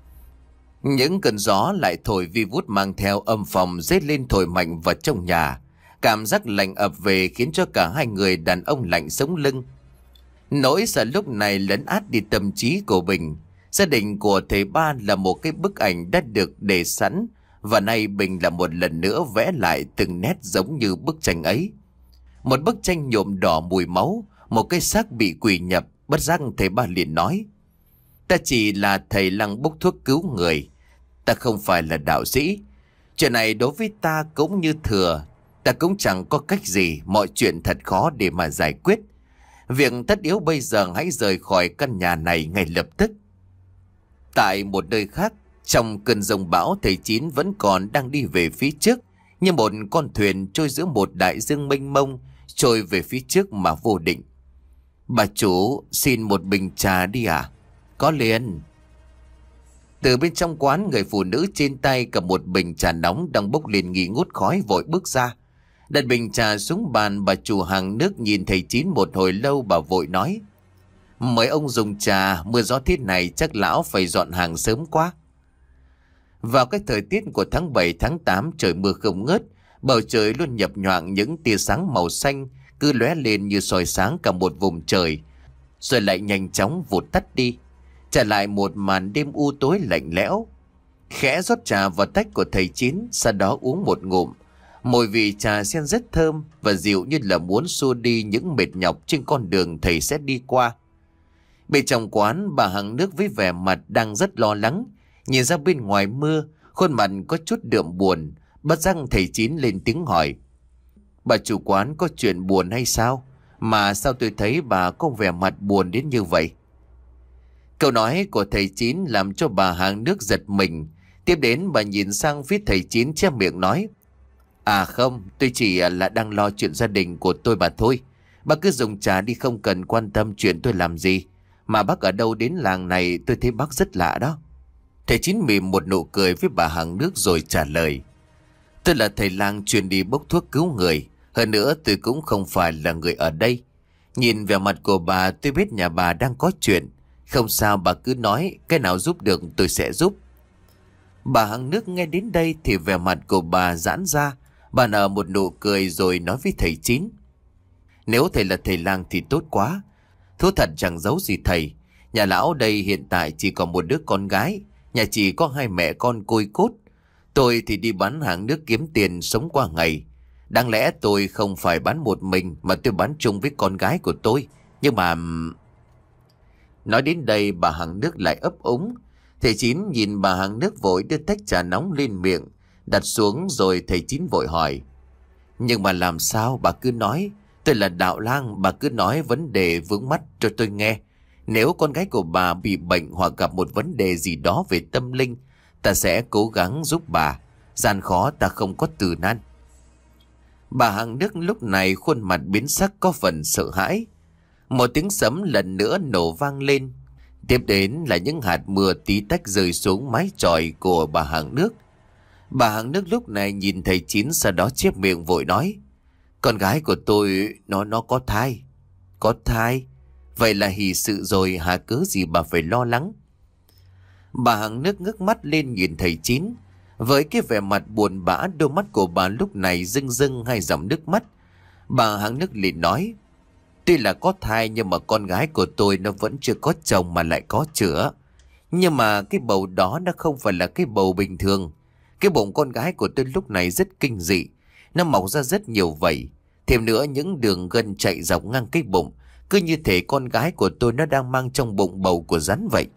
Những cơn gió lại thổi vi vút mang theo âm phòng rết lên thổi mạnh vào trong nhà. Cảm giác lạnh ập về khiến cho cả hai người đàn ông lạnh sống lưng. Nỗi sợ lúc này lấn át đi tâm trí của Bình. Gia đình của thầy Ba là một cái bức ảnh đã được để sẵn, và nay Bình là một lần nữa vẽ lại từng nét giống như bức tranh ấy. Một bức tranh nhuộm đỏ mùi máu, một cái xác bị quỷ nhập. Bất giác thầy Ba liền nói: ta chỉ là thầy lăng bốc thuốc cứu người, ta không phải là đạo sĩ. Chuyện này đối với ta cũng như thừa, ta cũng chẳng có cách gì, mọi chuyện thật khó để mà giải quyết. Việc tất yếu bây giờ hãy rời khỏi căn nhà này ngay lập tức. Tại một nơi khác, trong cơn giông bão, thầy Chín vẫn còn đang đi về phía trước, như một con thuyền trôi giữa một đại dương mênh mông, trôi về phía trước mà vô định. Bà chủ, xin một bình trà đi à? Có liền. Từ bên trong quán, người phụ nữ trên tay cầm một bình trà nóng đang bốc lên nghi ngút khói vội bước ra. Đặt bình trà xuống bàn, bà chủ hàng nước nhìn thầy Chín một hồi lâu, bà vội nói: mời ông dùng trà, mưa gió thế này chắc lão phải dọn hàng sớm quá. Vào cái thời tiết của tháng bảy tháng tám, trời mưa không ngớt, bầu trời luôn nhập nhoạng những tia sáng màu xanh cứ lóe lên như soi sáng cả một vùng trời, rồi lại nhanh chóng vụt tắt đi, trả lại một màn đêm u tối lạnh lẽo. Khẽ rót trà vào tách của thầy Chín, sau đó uống một ngụm. Mùi vị trà sen rất thơm và dịu, như là muốn xua đi những mệt nhọc trên con đường thầy sẽ đi qua. Bên trong quán, bà hàng nước với vẻ mặt đang rất lo lắng, nhìn ra bên ngoài mưa, khuôn mặt có chút đượm buồn. Bất giác thầy Chín lên tiếng hỏi: bà chủ quán có chuyện buồn hay sao? Mà sao tôi thấy bà có vẻ mặt buồn đến như vậy? Câu nói của thầy Chín làm cho bà hàng nước giật mình. Tiếp đến bà nhìn sang phía thầy Chín, che miệng nói: à không, tôi chỉ là đang lo chuyện gia đình của tôi mà thôi. Bà cứ dùng trà đi, không cần quan tâm chuyện tôi làm gì. Mà bác ở đâu đến làng này, tôi thấy bác rất lạ đó. Thầy Chín mỉm một nụ cười với bà hàng nước rồi trả lời: tôi là thầy lang chuyên đi bốc thuốc cứu người. Hơn nữa tôi cũng không phải là người ở đây. Nhìn vẻ mặt của bà tôi biết nhà bà đang có chuyện. Không sao, bà cứ nói, cái nào giúp được tôi sẽ giúp. Bà hàng nước nghe đến đây thì vẻ mặt của bà giãn ra. Bà nở một nụ cười rồi nói với thầy Chín: nếu thầy là thầy lang thì tốt quá. Thú thật chẳng giấu gì thầy, nhà lão đây hiện tại chỉ còn một đứa con gái. Nhà chỉ có hai mẹ con côi cút. Tôi thì đi bán hàng nước kiếm tiền sống qua ngày. Đáng lẽ tôi không phải bán một mình, mà tôi bán chung với con gái của tôi. Nhưng mà... Nói đến đây bà hàng nước lại ấp úng. Thầy Chín nhìn bà hàng nước vội đưa tách trà nóng lên miệng, đặt xuống rồi thầy Chín vội hỏi: nhưng mà làm sao, bà cứ nói. Tôi là đạo lang, bà cứ nói vấn đề vướng mắt cho tôi nghe. Nếu con gái của bà bị bệnh hoặc gặp một vấn đề gì đó về tâm linh, ta sẽ cố gắng giúp bà. Gian khó ta không có từ nan. Bà hàng nước lúc này khuôn mặt biến sắc, có phần sợ hãi. Một tiếng sấm lần nữa nổ vang lên. Tiếp đến là những hạt mưa tí tách rơi xuống mái chòi của bà hàng nước. Bà hàng nước lúc này nhìn thầy Chín, sau đó chép miệng vội nói: con gái của tôi nó nó có thai. Có thai? Vậy là hỷ sự rồi hả, cớ gì bà phải lo lắng? Bà hàng nước ngước mắt lên nhìn thầy Chín. Với cái vẻ mặt buồn bã, đôi mắt của bà lúc này rưng rưng hai dòng nước mắt. Bà hàng nước liền nói: tuy là có thai nhưng mà con gái của tôi nó vẫn chưa có chồng mà lại có chữa. Nhưng mà cái bầu đó nó không phải là cái bầu bình thường. Cái bụng con gái của tôi lúc này rất kinh dị. Nó mọc ra rất nhiều vảy. Thêm nữa những đường gân chạy dọc ngang cái bụng, cứ như thể con gái của tôi nó đang mang trong bụng bầu của rắn vậy.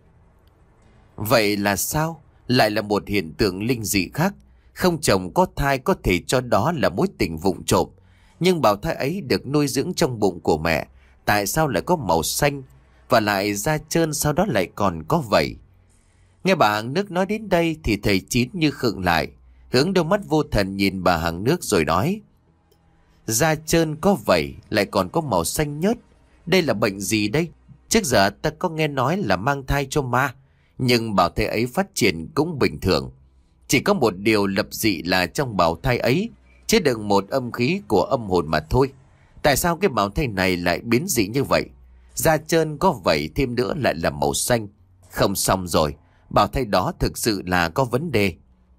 Vậy là sao? Lại là một hiện tượng linh dị khác. Không chồng có thai có thể cho đó là mối tình vụng trộm. Nhưng bào thai ấy được nuôi dưỡng trong bụng của mẹ, tại sao lại có màu xanh, và lại da trơn sau đó lại còn có vảy? Nghe bà hàng nước nói đến đây thì thầy Chín như khựng lại, hướng đôi mắt vô thần nhìn bà hàng nước rồi nói: Da trơn có vảy lại còn có màu xanh nhớt, đây là bệnh gì đây? Trước giờ ta có nghe nói là mang thai cho ma, nhưng bào thai ấy phát triển cũng bình thường. Chỉ có một điều lập dị là trong bào thai ấy chứa đựng một âm khí của âm hồn mà thôi. Tại sao cái bào thai này lại biến dị như vậy? Da trơn có vảy thêm nữa lại là màu xanh. Không xong rồi, bào thai đó thực sự là có vấn đề.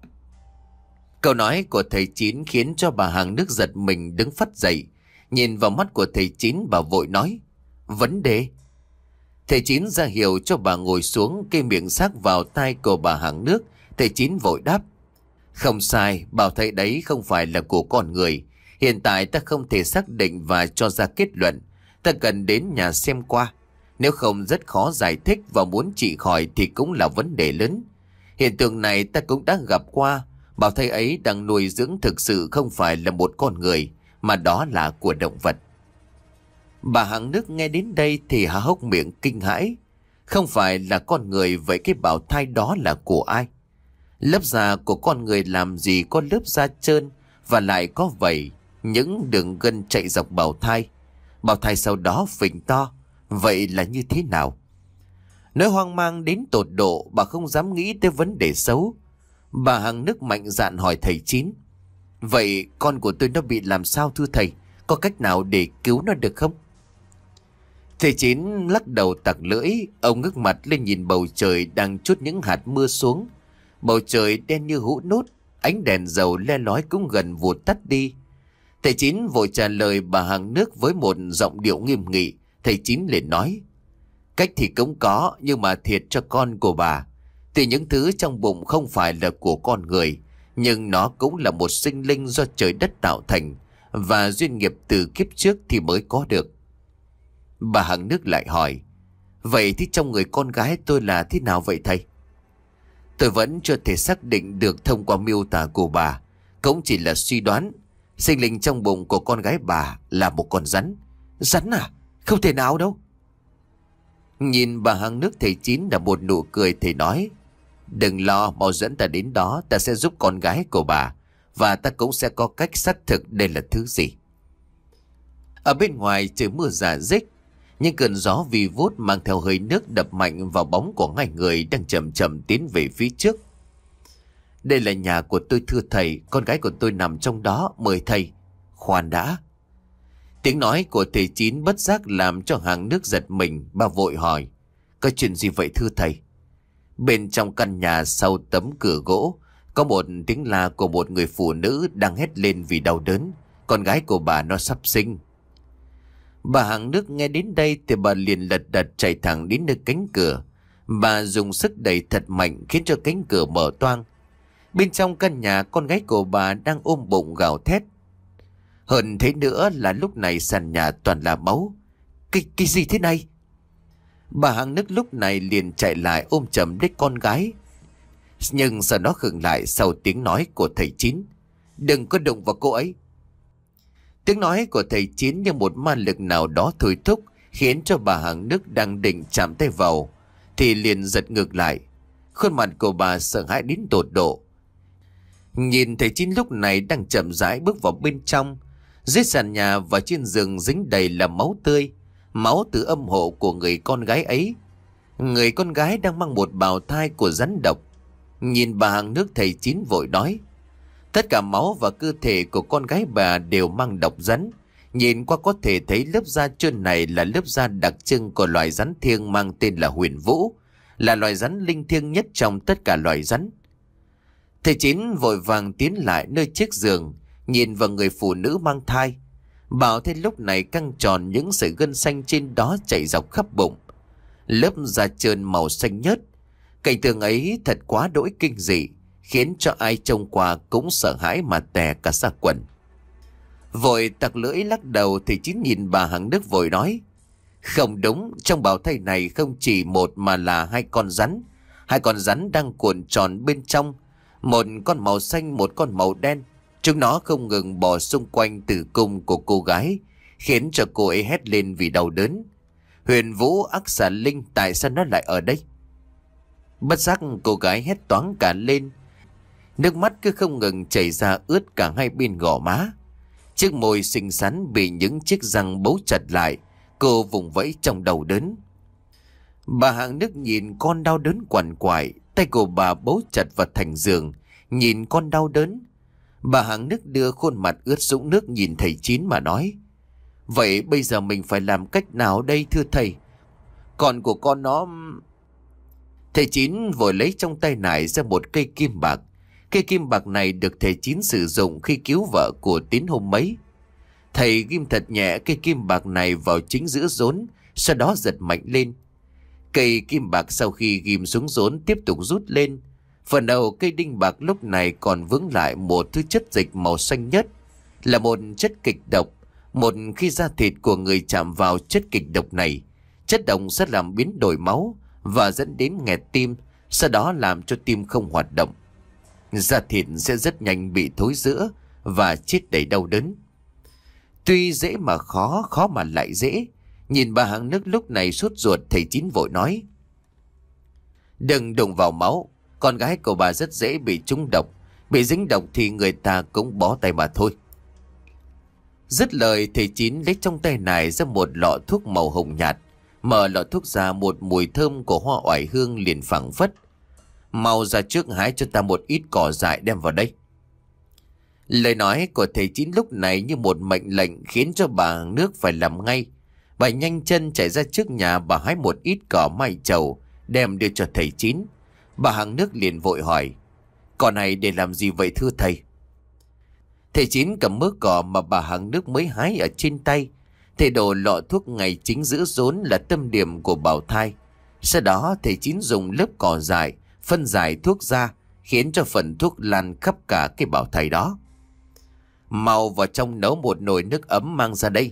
Câu nói của thầy Chín khiến cho bà hàng nước giật mình đứng phắt dậy. Nhìn vào mắt của thầy Chín, bà vội nói: Vấn đề? Thầy Chín ra hiệu cho bà ngồi xuống, kê miệng sát vào tai của bà hàng nước. Thầy Chín vội đáp: Không sai, bào thai đấy không phải là của con người. Hiện tại ta không thể xác định và cho ra kết luận. Ta cần đến nhà xem qua. Nếu không rất khó giải thích, và muốn trị khỏi thì cũng là vấn đề lớn. Hiện tượng này ta cũng đã gặp qua. Bào thai ấy đang nuôi dưỡng thực sự không phải là một con người, mà đó là của động vật. Bà hàng nước nghe đến đây thì há hốc miệng kinh hãi. Không phải là con người, vậy cái bào thai đó là của ai? Lớp da của con người làm gì có lớp da trơn và lại có vảy, những đường gân chạy dọc bào thai. Bào thai sau đó phình to, vậy là như thế nào? Nỗi hoang mang đến tột độ, bà không dám nghĩ tới vấn đề xấu. Bà hàng nước mạnh dạn hỏi thầy Chín: Vậy con của tôi nó bị làm sao thưa thầy? Có cách nào để cứu nó được không? Thầy Chín lắc đầu tặc lưỡi. Ông ngước mặt lên nhìn bầu trời đang trút những hạt mưa xuống. Bầu trời đen như hũ nút, ánh đèn dầu le lói cũng gần vụt tắt đi. Thầy Chín vội trả lời bà hàng nước với một giọng điệu nghiêm nghị. Thầy Chín liền nói: Cách thì cũng có, nhưng mà thiệt cho con của bà. Thì những thứ trong bụng không phải là của con người, nhưng nó cũng là một sinh linh do trời đất tạo thành, và duyên nghiệp từ kiếp trước thì mới có được. Bà hàng nước lại hỏi: Vậy thì trong người con gái tôi là thế nào vậy thầy? Tôi vẫn chưa thể xác định được thông qua miêu tả của bà, cũng chỉ là suy đoán. Sinh linh trong bụng của con gái bà là một con rắn. Rắn à? Không thể nào đâu. Nhìn bà hàng nước, thầy Chín là một nụ cười. Thầy nói: Đừng lo, mau dẫn ta đến đó, ta sẽ giúp con gái của bà, và ta cũng sẽ có cách xác thực đây là thứ gì. Ở bên ngoài trời mưa rả rích, những cơn gió vi vút mang theo hơi nước đập mạnh vào bóng của hai người đang chậm chậm tiến về phía trước. Đây là nhà của tôi thưa thầy, con gái của tôi nằm trong đó, mời thầy. Khoan đã. Tiếng nói của thầy Chín bất giác làm cho hàng nước giật mình. Bà vội hỏi: Có chuyện gì vậy thưa thầy? Bên trong căn nhà sau tấm cửa gỗ có một tiếng la của một người phụ nữ đang hét lên vì đau đớn. Con gái của bà nó sắp sinh. Bà hàng nước nghe đến đây thì bà liền lật đật chạy thẳng đến nơi cánh cửa. Bà dùng sức đẩy thật mạnh khiến cho cánh cửa mở toang. Bên trong căn nhà, con gái của bà đang ôm bụng gào thét. Hơn thế nữa là lúc này sàn nhà toàn là máu. Cái, cái gì thế này? Bà hàng nước lúc này liền chạy lại ôm chầm lấy con gái. Nhưng sau đó khựng lại sau tiếng nói của thầy Chín: Đừng có đụng vào cô ấy. Tiếng nói của thầy Chín như một ma lực nào đó thôi thúc, khiến cho bà hàng nước đang định chạm tay vào thì liền giật ngược lại. Khuôn mặt của bà sợ hãi đến tột độ. Nhìn thầy Chín lúc này đang chậm rãi bước vào bên trong. Dưới sàn nhà và trên giường dính đầy là máu tươi, máu từ âm hộ của người con gái ấy. Người con gái đang mang một bào thai của rắn độc. Nhìn bà hàng nước, thầy Chín vội nói: Tất cả máu và cơ thể của con gái bà đều mang độc rắn. Nhìn qua có thể thấy lớp da trơn này là lớp da đặc trưng của loài rắn thiêng mang tên là huyền vũ, là loài rắn linh thiêng nhất trong tất cả loài rắn. Thầy Chín vội vàng tiến lại nơi chiếc giường, nhìn vào người phụ nữ mang thai. Bảo thấy lúc này căng tròn, những sợi gân xanh trên đó chạy dọc khắp bụng, lớp da trơn màu xanh nhớt. Cảnh tượng ấy thật quá đỗi kinh dị, khiến cho ai trông qua cũng sợ hãi mà tè cả ra quần. Vội tặc lưỡi lắc đầu, thầy Chín nhìn bà hàng nước vội nói: Không đúng, trong bào thai này không chỉ một mà là hai con rắn. Hai con rắn đang cuộn tròn bên trong, một con màu xanh, một con màu đen. Chúng nó không ngừng bò xung quanh tử cung của cô gái, khiến cho cô ấy hét lên vì đau đớn. Huyền Vũ Ác Xà Linh, tại sao nó lại ở đây? Bất giác cô gái hét toáng cả lên, nước mắt cứ không ngừng chảy ra ướt cả hai bên gò má. Chiếc môi xinh xắn bị những chiếc răng bấu chặt lại, cô vùng vẫy trong đau đớn. Bà hàng nước nhìn con đau đớn quằn quại, tay của bà bấu chặt vào thành giường, nhìn con đau đớn. Bà hàng nước đưa khuôn mặt ướt sũng nước nhìn thầy Chín mà nói: Vậy bây giờ mình phải làm cách nào đây thưa thầy? Con của con nó... Thầy Chín vội lấy trong tay nải ra một cây kim bạc. Cây kim bạc này được thầy Chín sử dụng khi cứu vợ của Tín hôm mấy. Thầy ghim thật nhẹ cây kim bạc này vào chính giữa rốn, sau đó giật mạnh lên. Cây kim bạc sau khi ghim xuống rốn tiếp tục rút lên. Phần đầu cây đinh bạc lúc này còn vướng lại một thứ chất dịch màu xanh nhất, là một chất kịch độc. Một khi da thịt của người chạm vào chất kịch độc này, chất độc sẽ làm biến đổi máu và dẫn đến nghẹt tim, sau đó làm cho tim không hoạt động. Da thịt sẽ rất nhanh bị thối rữa và chết đầy đau đớn. Tuy dễ mà khó, khó mà lại dễ. Nhìn bà hàng nước lúc này sốt ruột, thầy Chín vội nói: Đừng đụng vào máu, con gái của bà rất dễ bị trúng độc. Bị dính độc thì người ta cũng bó tay mà thôi. Dứt lời, thầy Chín lấy trong tay này ra một lọ thuốc màu hồng nhạt. Mở lọ thuốc ra, một mùi thơm của hoa oải hương liền phảng phất. Mau ra trước hái cho ta một ít cỏ dại đem vào đây. Lời nói của thầy Chín lúc này như một mệnh lệnh, khiến cho bà hàng nước phải làm ngay. Bà nhanh chân chạy ra trước nhà, bà hái một ít cỏ mai trầu đem đưa cho thầy Chín. Bà hàng nước liền vội hỏi: Cỏ này để làm gì vậy thưa thầy? Thầy Chín cầm mớ cỏ mà bà hàng nước mới hái ở trên tay. Thầy đổ lọ thuốc ngay chính giữa rốn là tâm điểm của bào thai. Sau đó thầy Chín dùng lớp cỏ dại phân giải thuốc ra, khiến cho phần thuốc lan khắp cả cái bào thai đó. Mau vào trong nấu một nồi nước ấm mang ra đây.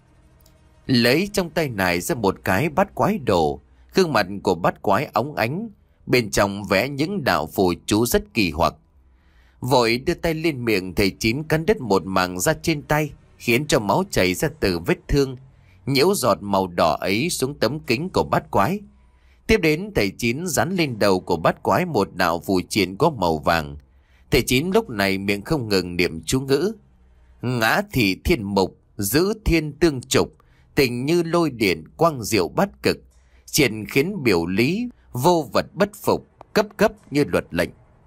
Lấy trong tay này ra một cái bát quái đồ. Gương mặt của bát quái óng ánh, bên trong vẽ những đạo phù chú rất kỳ hoặc. Vội đưa tay lên miệng, thầy Chín cắn đứt một mảng da trên tay, khiến cho máu chảy ra từ vết thương, nhiễu giọt màu đỏ ấy xuống tấm kính của bát quái. Tiếp đến thầy Chín dán lên đầu của bát quái một đạo phù triện có màu vàng. Thầy Chín lúc này miệng không ngừng niệm chú ngữ: Ngã thị thiên mục, giữ thiên tương trục, tình như lôi điện, quang diệu bát cực, triển khiến biểu lý, vô vật bất phục, cấp cấp như luật lệnh.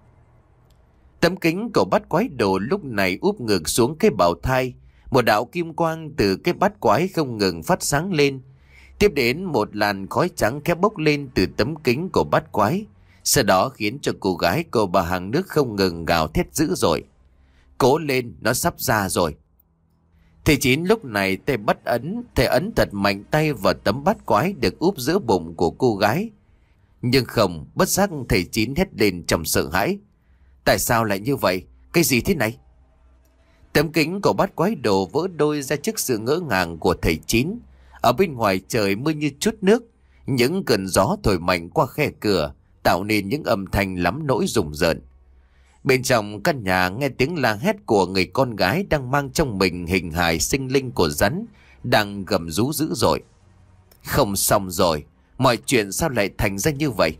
Tấm kính của bát quái đồ lúc này úp ngược xuống cái bào thai. Một đạo kim quang từ cái bát quái không ngừng phát sáng lên. Tiếp đến một làn khói trắng khẽ bốc lên từ tấm kính của bát quái. Sau đó khiến cho cô gái của bà hàng nước không ngừng gào thét dữ dội: Cố lên, nó sắp ra rồi. Thầy Chín lúc này tay bắt ấn, thầy ấn thật mạnh tay vào tấm bát quái được úp giữa bụng của cô gái. Nhưng không, bất giác thầy Chín hét lên trong sợ hãi: Tại sao lại như vậy? Cái gì thế này? Tấm kính của bát quái đồ vỡ đôi ra trước sự ngỡ ngàng của thầy Chín. Ở bên ngoài trời mưa như chút nước, những cơn gió thổi mạnh qua khe cửa tạo nên những âm thanh lắm nỗi rùng rợn. Bên trong căn nhà nghe tiếng la hét của người con gái đang mang trong mình hình hài sinh linh của rắn, đang gầm rú dữ dội. Không xong rồi, mọi chuyện sao lại thành ra như vậy?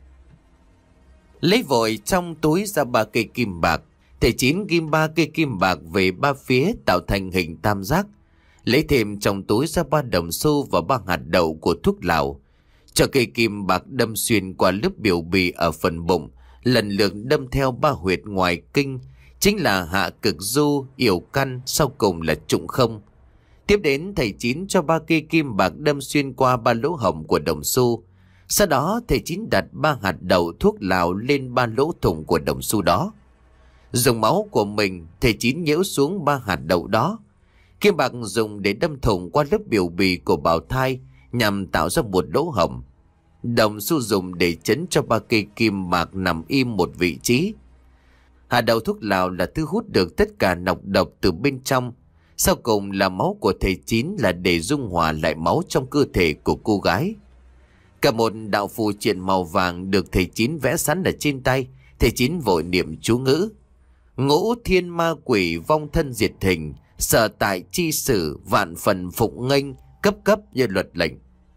Lấy vội trong túi ra ba cây kim bạc, thầy Chín ghim ba cây kim bạc về ba phía tạo thành hình tam giác. Lấy thêm trong túi ra ba đồng xu và ba hạt đậu của thuốc lào. Cho cây kim bạc đâm xuyên qua lớp biểu bì ở phần bụng, lần lượt đâm theo ba huyệt ngoài kinh, chính là hạ cực du, yểu căn, sau cùng là trụng không. Tiếp đến thầy Chín cho ba cây kim bạc đâm xuyên qua ba lỗ hổng của đồng xu. Sau đó thầy Chín đặt ba hạt đậu thuốc lào lên ba lỗ thủng của đồng xu đó. Dùng máu của mình, thầy Chín nhiễu xuống ba hạt đậu đó. Kim bạc dùng để đâm thủng qua lớp biểu bì của bào thai nhằm tạo ra một lỗ hổng. Đồng xu dùng để chấn cho ba cây kim bạc nằm im một vị trí. Hạt đậu thuốc lào là thứ hút được tất cả nọc độc từ bên trong. Sau cùng là máu của thầy Chín là để dung hòa lại máu trong cơ thể của cô gái. Cả một đạo phù triện màu vàng được thầy Chín vẽ sẵn ở trên tay. Thầy Chín vội niệm chú ngữ: ngũ thiên ma quỷ vong thân diệt hình, sở tại chi sử vạn phần phụng nghênh, cấp cấp như luật lệnh.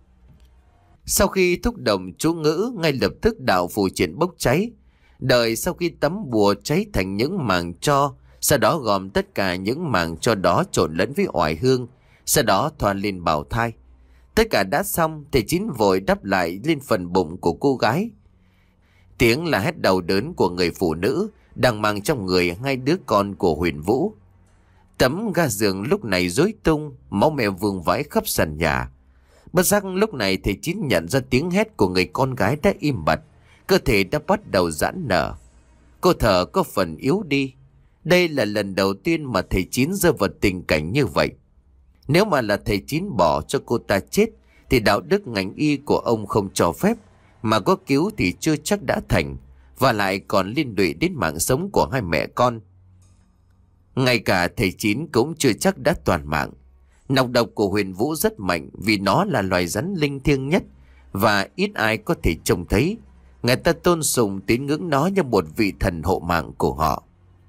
Sau khi thúc động chú ngữ, ngay lập tức đạo phù triện bốc cháy. Đợi sau khi tấm bùa cháy thành những mảng tro, sau đó gom tất cả những mảng tro đó trộn lẫn với oải hương, sau đó thoa lên bào thai. Tất cả đã xong, thầy Chín vội đắp lại lên phần bụng của cô gái. Tiếng là hét đau đớn của người phụ nữ đang mang trong người hai đứa con của Huyền Vũ. Tấm ga giường lúc này rối tung, máu me vương vãi khắp sàn nhà. Bất giác lúc này thầy Chín nhận ra tiếng hét của người con gái đã im bặt, cơ thể đã bắt đầu giãn nở. Cô thở có phần yếu đi. Đây là lần đầu tiên mà thầy Chín rơi vào tình cảnh như vậy. Nếu mà là thầy Chín bỏ cho cô ta chết thì đạo đức ngành y của ông không cho phép, mà có cứu thì chưa chắc đã thành, và lại còn liên lụy đến mạng sống của hai mẹ con. Ngay cả thầy Chín cũng chưa chắc đã toàn mạng. Nọc độc của Huyền Vũ rất mạnh vì nó là loài rắn linh thiêng nhất và ít ai có thể trông thấy. Người ta tôn sùng tín ngưỡng nó như một vị thần hộ mạng của họ.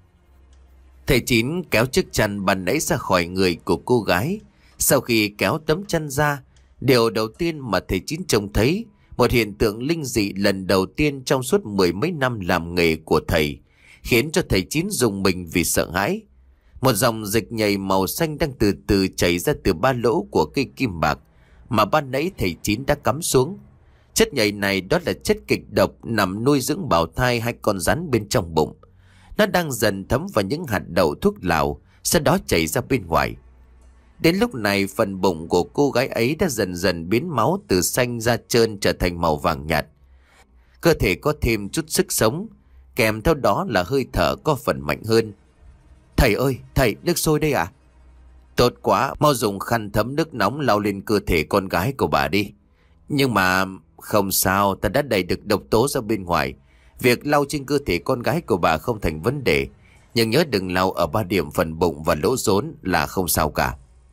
Thầy Chín kéo chiếc chăn ban nãy ra khỏi người của cô gái. Sau khi kéo tấm chăn ra, điều đầu tiên mà thầy Chín trông thấy, một hiện tượng linh dị lần đầu tiên trong suốt mười mấy năm làm nghề của thầy, khiến cho thầy Chín rùng mình vì sợ hãi. Một dòng dịch nhầy màu xanh đang từ từ chảy ra từ ba lỗ của cây kim bạc mà ban nãy thầy Chín đã cắm xuống. Chất nhầy này đó là chất kịch độc nằm nuôi dưỡng bào thai hai con rắn bên trong bụng. Nó đang dần thấm vào những hạt đậu thuốc lào, sau đó chảy ra bên ngoài. Đến lúc này phần bụng của cô gái ấy đã dần dần biến máu từ xanh ra trơn trở thành màu vàng nhạt. Cơ thể có thêm chút sức sống, kèm theo đó là hơi thở có phần mạnh hơn. Thầy ơi, thầy, nước sôi đây à? Tốt quá, mau dùng khăn thấm nước nóng lau lên cơ thể con gái của bà đi. Nhưng mà không sao, ta đã đẩy được độc tố ra bên ngoài. Việc lau trên cơ thể con gái của bà không thành vấn đề, nhưng nhớ đừng lau ở ba điểm phần bụng và lỗ rốn là không sao cả.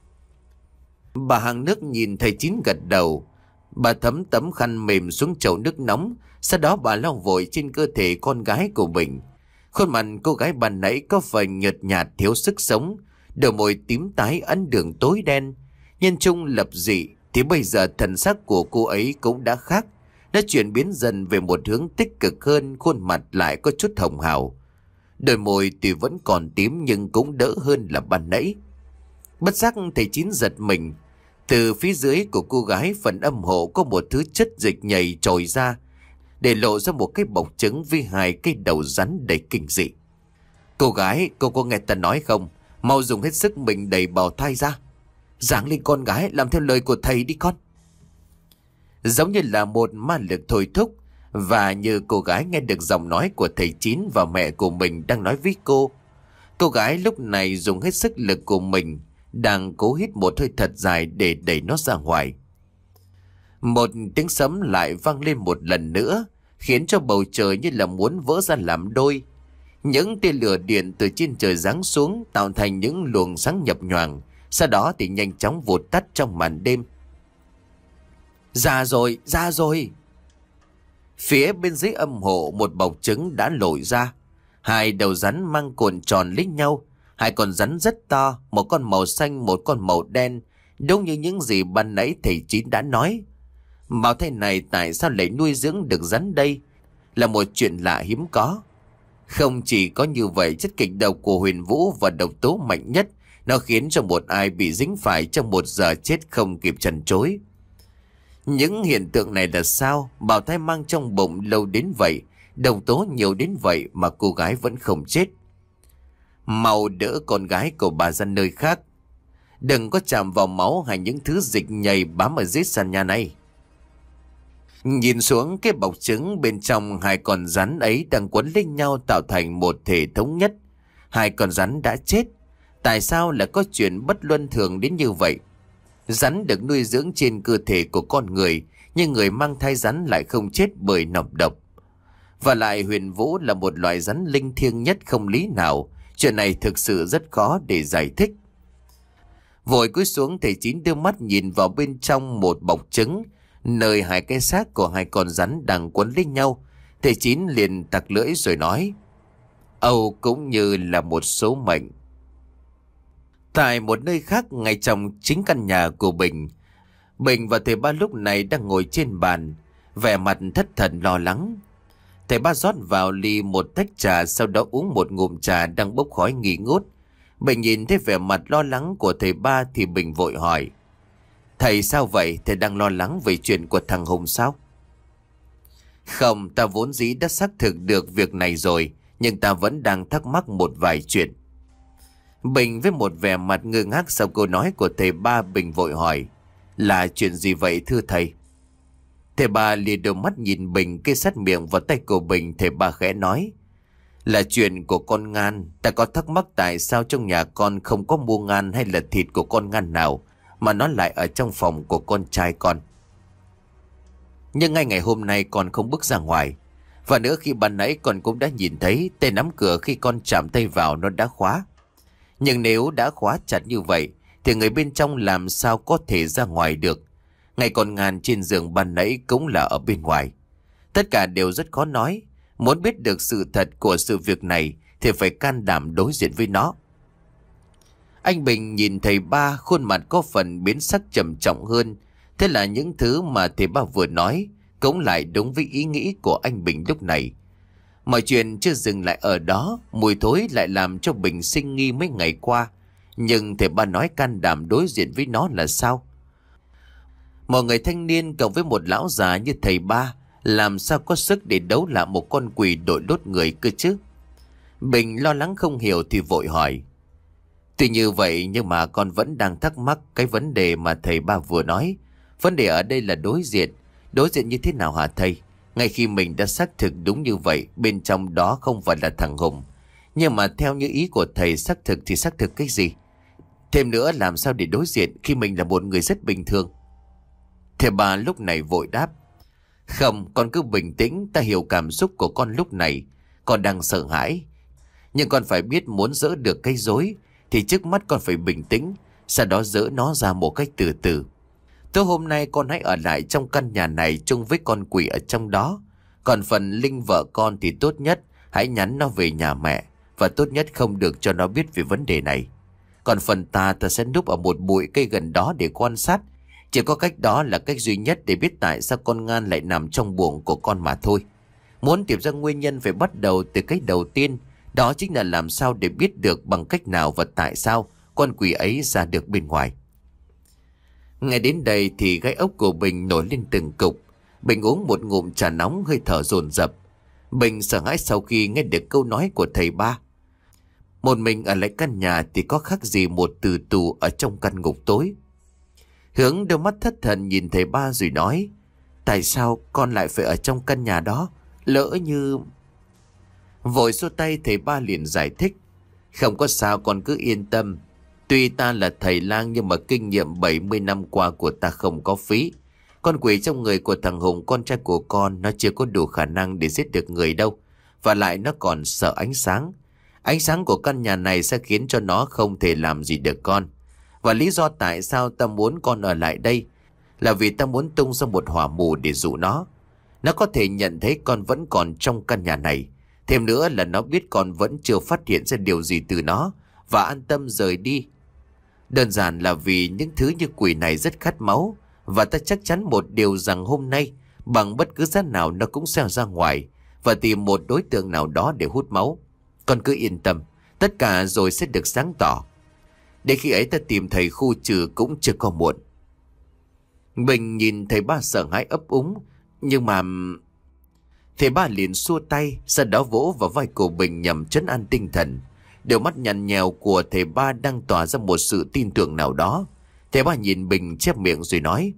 Bà hàng nước nhìn thầy Chín gật đầu. Bà thấm tấm khăn mềm xuống chậu nước nóng, sau đó bà lau vội trên cơ thể con gái của mình. Khuôn mặt cô gái ban nãy có phần nhợt nhạt thiếu sức sống, đôi môi tím tái ấn đường tối đen. Nhân chung lập dị thì bây giờ thần sắc của cô ấy cũng đã khác. Nó chuyển biến dần về một hướng tích cực hơn, khuôn mặt lại có chút hồng hào. Đôi môi tuy vẫn còn tím nhưng cũng đỡ hơn là ban nãy. Bất giác thầy Chín giật mình. Từ phía dưới của cô gái phần âm hộ có một thứ chất dịch nhầy trồi ra, để lộ ra một cái bọc trứng với hai cái đầu rắn đầy kinh dị. Cô gái, cô có nghe ta nói không? Mau dùng hết sức mình đẩy bào thai ra. Giáng lên con gái, làm theo lời của thầy đi con. Giống như là một ma lực thôi thúc, và như cô gái nghe được giọng nói của thầy Chín và mẹ của mình đang nói với cô. Cô gái lúc này dùng hết sức lực của mình, đang cố hít một hơi thật dài để đẩy nó ra ngoài. Một tiếng sấm lại vang lên một lần nữa, khiến cho bầu trời như là muốn vỡ ra làm đôi. Những tia lửa điện từ trên trời giáng xuống tạo thành những luồng sáng nhập nhoàng, sau đó thì nhanh chóng vụt tắt trong màn đêm. Ra rồi, ra rồi. Phía bên dưới âm hộ một bọc trứng đã lồi ra. Hai đầu rắn mang cuộn tròn lấy nhau. Hai con rắn rất to, một con màu xanh, một con màu đen, đúng như những gì ban nãy thầy Chín đã nói. Bảo thế này tại sao lại nuôi dưỡng được rắn đây? Là một chuyện lạ hiếm có. Không chỉ có như vậy, chất kịch độc của Huyền Vũ và độc tố mạnh nhất, nó khiến cho một ai bị dính phải trong một giờ chết không kịp chần chối. Những hiện tượng này là sao? Bào thai mang trong bụng lâu đến vậy, độc tố nhiều đến vậy mà cô gái vẫn không chết. Mau đỡ con gái của bà ra nơi khác. Đừng có chạm vào máu hay những thứ dịch nhầy bám ở dưới sàn nhà này. Nhìn xuống cái bọc trứng, bên trong hai con rắn ấy đang quấn lên nhau tạo thành một thể thống nhất. Hai con rắn đã chết. Tại sao lại có chuyện bất luân thường đến như vậy? Rắn được nuôi dưỡng trên cơ thể của con người, nhưng người mang thai rắn lại không chết bởi nọc độc. Và lại Huyền Vũ là một loài rắn linh thiêng nhất không lý nào. Chuyện này thực sự rất khó để giải thích. Vội cúi xuống, thầy Chín đưa mắt nhìn vào bên trong một bọc trứng, nơi hai cái xác của hai con rắn đang quấn lấy nhau. Thầy Chín liền tặc lưỡi rồi nói: Âu cũng như là một số mệnh. Tại một nơi khác, ngay trong chính căn nhà của Bình, Bình và thầy Ba lúc này đang ngồi trên bàn, vẻ mặt thất thần lo lắng. Thầy Ba rót vào ly một tách trà, sau đó uống một ngụm trà đang bốc khói nghi ngút. Bình nhìn thấy vẻ mặt lo lắng của thầy Ba thì Bình vội hỏi: Thầy sao vậy? Thầy đang lo lắng về chuyện của thằng Hùng sao? Không, ta vốn dĩ đã xác thực được việc này rồi, nhưng ta vẫn đang thắc mắc một vài chuyện. Bình với một vẻ mặt ngơ ngác sau câu nói của thầy Ba, Bình vội hỏi: Là chuyện gì vậy thưa thầy? Thầy Ba liền đôi mắt nhìn Bình, kê sát miệng vào tay của Bình. Thầy Ba khẽ nói: Là chuyện của con ngan. Ta có thắc mắc tại sao trong nhà con không có mua ngan hay là thịt của con ngan nào, mà nó lại ở trong phòng của con trai con. Nhưng ngay ngày hôm nay con không bước ra ngoài. Và nữa, khi ban nãy con cũng đã nhìn thấy tay nắm cửa khi con chạm tay vào nó đã khóa. Nhưng nếu đã khóa chặt như vậy thì người bên trong làm sao có thể ra ngoài được? Ngay con ngan trên giường ban nãy cũng là ở bên ngoài. Tất cả đều rất khó nói. Muốn biết được sự thật của sự việc này thì phải can đảm đối diện với nó. Anh Bình nhìn thầy Ba, khuôn mặt có phần biến sắc trầm trọng hơn. Thế là những thứ mà thầy Ba vừa nói cũng lại đúng với ý nghĩ của anh Bình lúc này. Mọi chuyện chưa dừng lại ở đó, mùi thối lại làm cho Bình sinh nghi mấy ngày qua. Nhưng thầy Ba nói can đảm đối diện với nó là sao? Một người thanh niên cộng với một lão già như thầy Ba làm sao có sức để đấu lại một con quỷ đội đốt người cơ chứ? Bình lo lắng không hiểu thì vội hỏi: Tuy như vậy nhưng mà con vẫn đang thắc mắc cái vấn đề mà thầy Ba vừa nói. Vấn đề ở đây là đối diện. Đối diện như thế nào hả thầy? Ngay khi mình đã xác thực đúng như vậy, bên trong đó không phải là thằng Hùng. Nhưng mà theo như ý của thầy xác thực thì xác thực cái gì? Thêm nữa, làm sao để đối diện khi mình là một người rất bình thường? Thầy Ba lúc này vội đáp: Không, con cứ bình tĩnh. Ta hiểu cảm xúc của con lúc này. Con đang sợ hãi. Nhưng con phải biết, muốn dỡ được cái rối thì trước mắt con phải bình tĩnh, sau đó dỡ nó ra một cách từ từ. Tối hôm nay con hãy ở lại trong căn nhà này chung với con quỷ ở trong đó. Còn phần Linh vợ con thì tốt nhất hãy nhắn nó về nhà mẹ, và tốt nhất không được cho nó biết về vấn đề này. Còn phần ta, ta sẽ núp ở một bụi cây gần đó để quan sát. Chỉ có cách đó là cách duy nhất để biết tại sao con ngan lại nằm trong buồng của con mà thôi. Muốn tìm ra nguyên nhân phải bắt đầu từ cách đầu tiên. Đó chính là làm sao để biết được bằng cách nào và tại sao con quỷ ấy ra được bên ngoài. Ngay đến đây thì gai ốc của Bình nổi lên từng cục. Bình uống một ngụm trà nóng, hơi thở dồn dập. Bình sợ hãi sau khi nghe được câu nói của thầy Ba. Một mình ở lại căn nhà thì có khác gì một tử tù ở trong căn ngục tối. Hướng đôi mắt thất thần nhìn thầy Ba rồi nói: Tại sao con lại phải ở trong căn nhà đó? Lỡ như... Vội xua tay, thầy Ba liền giải thích: Không có sao, con cứ yên tâm. Tuy ta là thầy lang nhưng mà kinh nghiệm bảy mươi năm qua của ta không có phí. Con quỷ trong người của thằng Hùng, con trai của con, nó chưa có đủ khả năng để giết được người đâu. Và lại nó còn sợ ánh sáng. Ánh sáng của căn nhà này sẽ khiến cho nó không thể làm gì được con. Và lý do tại sao ta muốn con ở lại đây là vì ta muốn tung ra một hỏa mù để dụ nó. Nó có thể nhận thấy con vẫn còn trong căn nhà này. Thêm nữa là nó biết con vẫn chưa phát hiện ra điều gì từ nó và an tâm rời đi. Đơn giản là vì những thứ như quỷ này rất khát máu. Và ta chắc chắn một điều rằng hôm nay bằng bất cứ giá nào nó cũng sẽ ra ngoài và tìm một đối tượng nào đó để hút máu. Con cứ yên tâm, tất cả rồi sẽ được sáng tỏ. Để khi ấy ta tìm thầy khu trừ cũng chưa có muộn. Bình nhìn thầy Ba sợ hãi ấp úng. Nhưng mà... Thầy Ba liền xua tay, sau đó vỗ vào vai của Bình nhằm trấn an tinh thần. Đôi mắt nhằn nhèo của thầy Ba đang tỏa ra một sự tin tưởng nào đó. Thầy Ba nhìn Bình chép miệng rồi nói: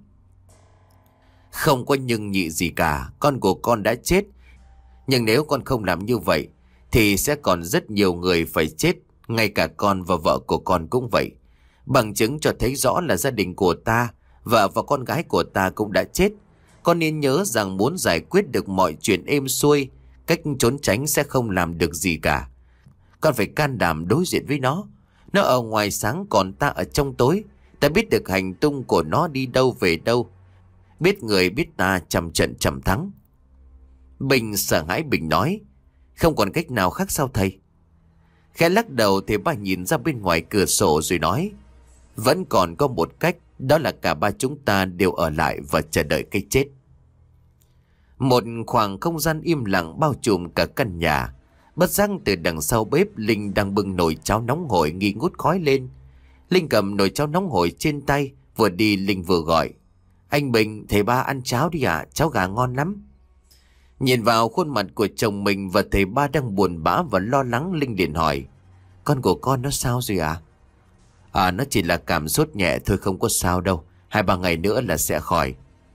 Không có nhưng nhị gì cả. Con của con đã chết. Nhưng nếu con không làm như vậy thì sẽ còn rất nhiều người phải chết. Ngay cả con và vợ của con cũng vậy. Bằng chứng cho thấy rõ là gia đình của ta, vợ và con gái của ta cũng đã chết. Con nên nhớ rằng muốn giải quyết được mọi chuyện êm xuôi, cách trốn tránh sẽ không làm được gì cả. Con phải can đảm đối diện với nó. Nó ở ngoài sáng còn ta ở trong tối. Ta biết được hành tung của nó đi đâu về đâu. Biết người biết ta, trăm trận trăm thắng. Bình sợ hãi. Bình nói: Không còn cách nào khác sao thầy? Khẽ lắc đầu, thầy ba nhìn ra bên ngoài cửa sổ rồi nói: Vẫn còn có một cách. Đó là cả ba chúng ta đều ở lại và chờ đợi cái chết. Một khoảng không gian im lặng bao trùm cả căn nhà. Bất giác từ đằng sau bếp, Linh đang bưng nồi cháo nóng hổi nghi ngút khói lên. Linh cầm nồi cháo nóng hổi trên tay, vừa đi Linh vừa gọi: Anh Bình, thầy ba ăn cháo đi ạ, cháo gà ngon lắm. Nhìn vào khuôn mặt của chồng mình và thầy ba đang buồn bã và lo lắng, Linh liền hỏi: Con của con nó sao rồi ạ? À? à nó chỉ là cảm sốt nhẹ thôi, không có sao đâu. Hai ba ngày nữa là sẽ khỏi.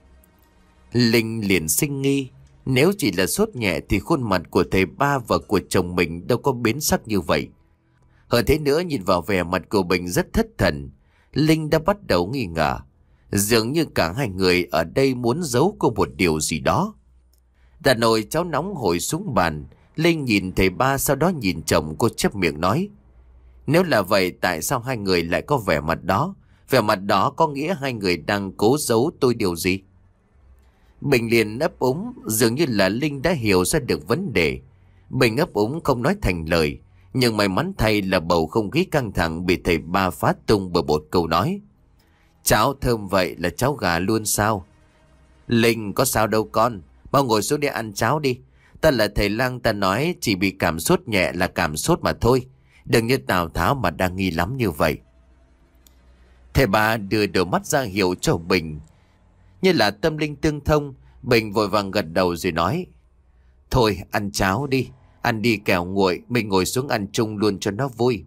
Linh liền sinh nghi. Nếu chỉ là sốt nhẹ thì khuôn mặt của thầy ba và của chồng mình đâu có biến sắc như vậy. Hơn thế nữa, nhìn vào vẻ mặt của Bình rất thất thần, Linh đã bắt đầu nghi ngờ. Dường như cả hai người ở đây muốn giấu cô một điều gì đó. Đặt nồi cháo nóng hổi xuống bàn, Linh nhìn thầy ba, sau đó nhìn chồng cô, chép miệng nói: Nếu là vậy, tại sao hai người lại có vẻ mặt đó? Vẻ mặt đó có nghĩa hai người đang cố giấu tôi điều gì? Bình liền ấp úng, dường như là Linh đã hiểu ra được vấn đề. Bình ấp úng không nói thành lời, nhưng may mắn thay là bầu không khí căng thẳng bị thầy ba phá tung bởi một câu nói: Cháo thơm vậy là cháo gà luôn sao? Linh, có sao đâu con, mau ngồi xuống để ăn cháo đi. Ta là thầy lang, ta nói chỉ bị cảm sốt nhẹ là cảm sốt mà thôi. Đừng như Tào Tháo mà đang nghi lắm như vậy. Thầy ba đưa đôi mắt ra hiệu cho Bình. Như là tâm linh tương thông, Bình vội vàng gật đầu rồi nói: Thôi ăn cháo đi, ăn đi kẻo nguội, mình ngồi xuống ăn chung luôn cho nó vui.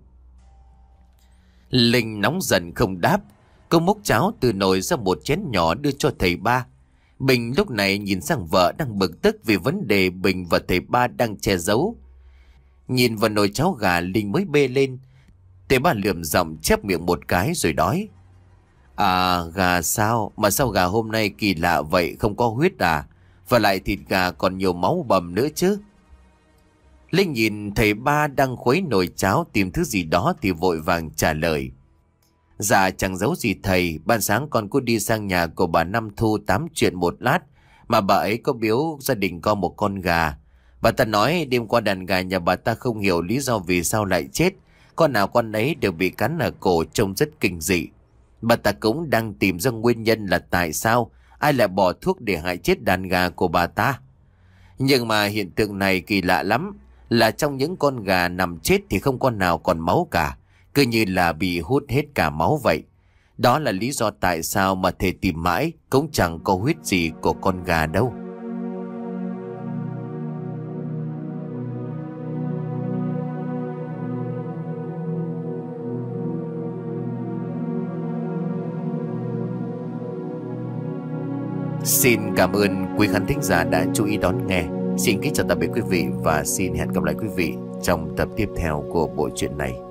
Linh nóng giận không đáp. Cô múc cháo từ nồi ra một chén nhỏ đưa cho thầy ba. Bình lúc này nhìn sang vợ đang bực tức vì vấn đề Bình và thầy ba đang che giấu. Nhìn vào nồi cháo gà, Linh mới bê lên. Thầy ba lườm giọng chép miệng một cái rồi nói: À, gà sao? Mà sao gà hôm nay kỳ lạ vậy, không có huyết à? Và lại thịt gà còn nhiều máu bầm nữa chứ. Linh nhìn thầy ba đang khuấy nồi cháo tìm thứ gì đó thì vội vàng trả lời: Dạ chẳng giấu gì thầy, ban sáng con cứ đi sang nhà của bà Năm Thu tám chuyện một lát, mà bà ấy có biếu gia đình con một con gà. Bà ta nói đêm qua đàn gà nhà bà ta không hiểu lý do vì sao lại chết, con nào con ấy đều bị cắn ở cổ, trông rất kinh dị. Bà ta cũng đang tìm ra nguyên nhân là tại sao ai lại bỏ thuốc để hại chết đàn gà của bà ta. Nhưng mà hiện tượng này kỳ lạ lắm, là trong những con gà nằm chết thì không con nào còn máu cả, cứ như là bị hút hết cả máu vậy. Đó là lý do tại sao mà thầy tìm mãi cũng chẳng có huyết gì của con gà đâu. Xin cảm ơn quý khán thính giả đã chú ý đón nghe. Xin kính chào tạm biệt quý vị và xin hẹn gặp lại quý vị trong tập tiếp theo của bộ truyện này.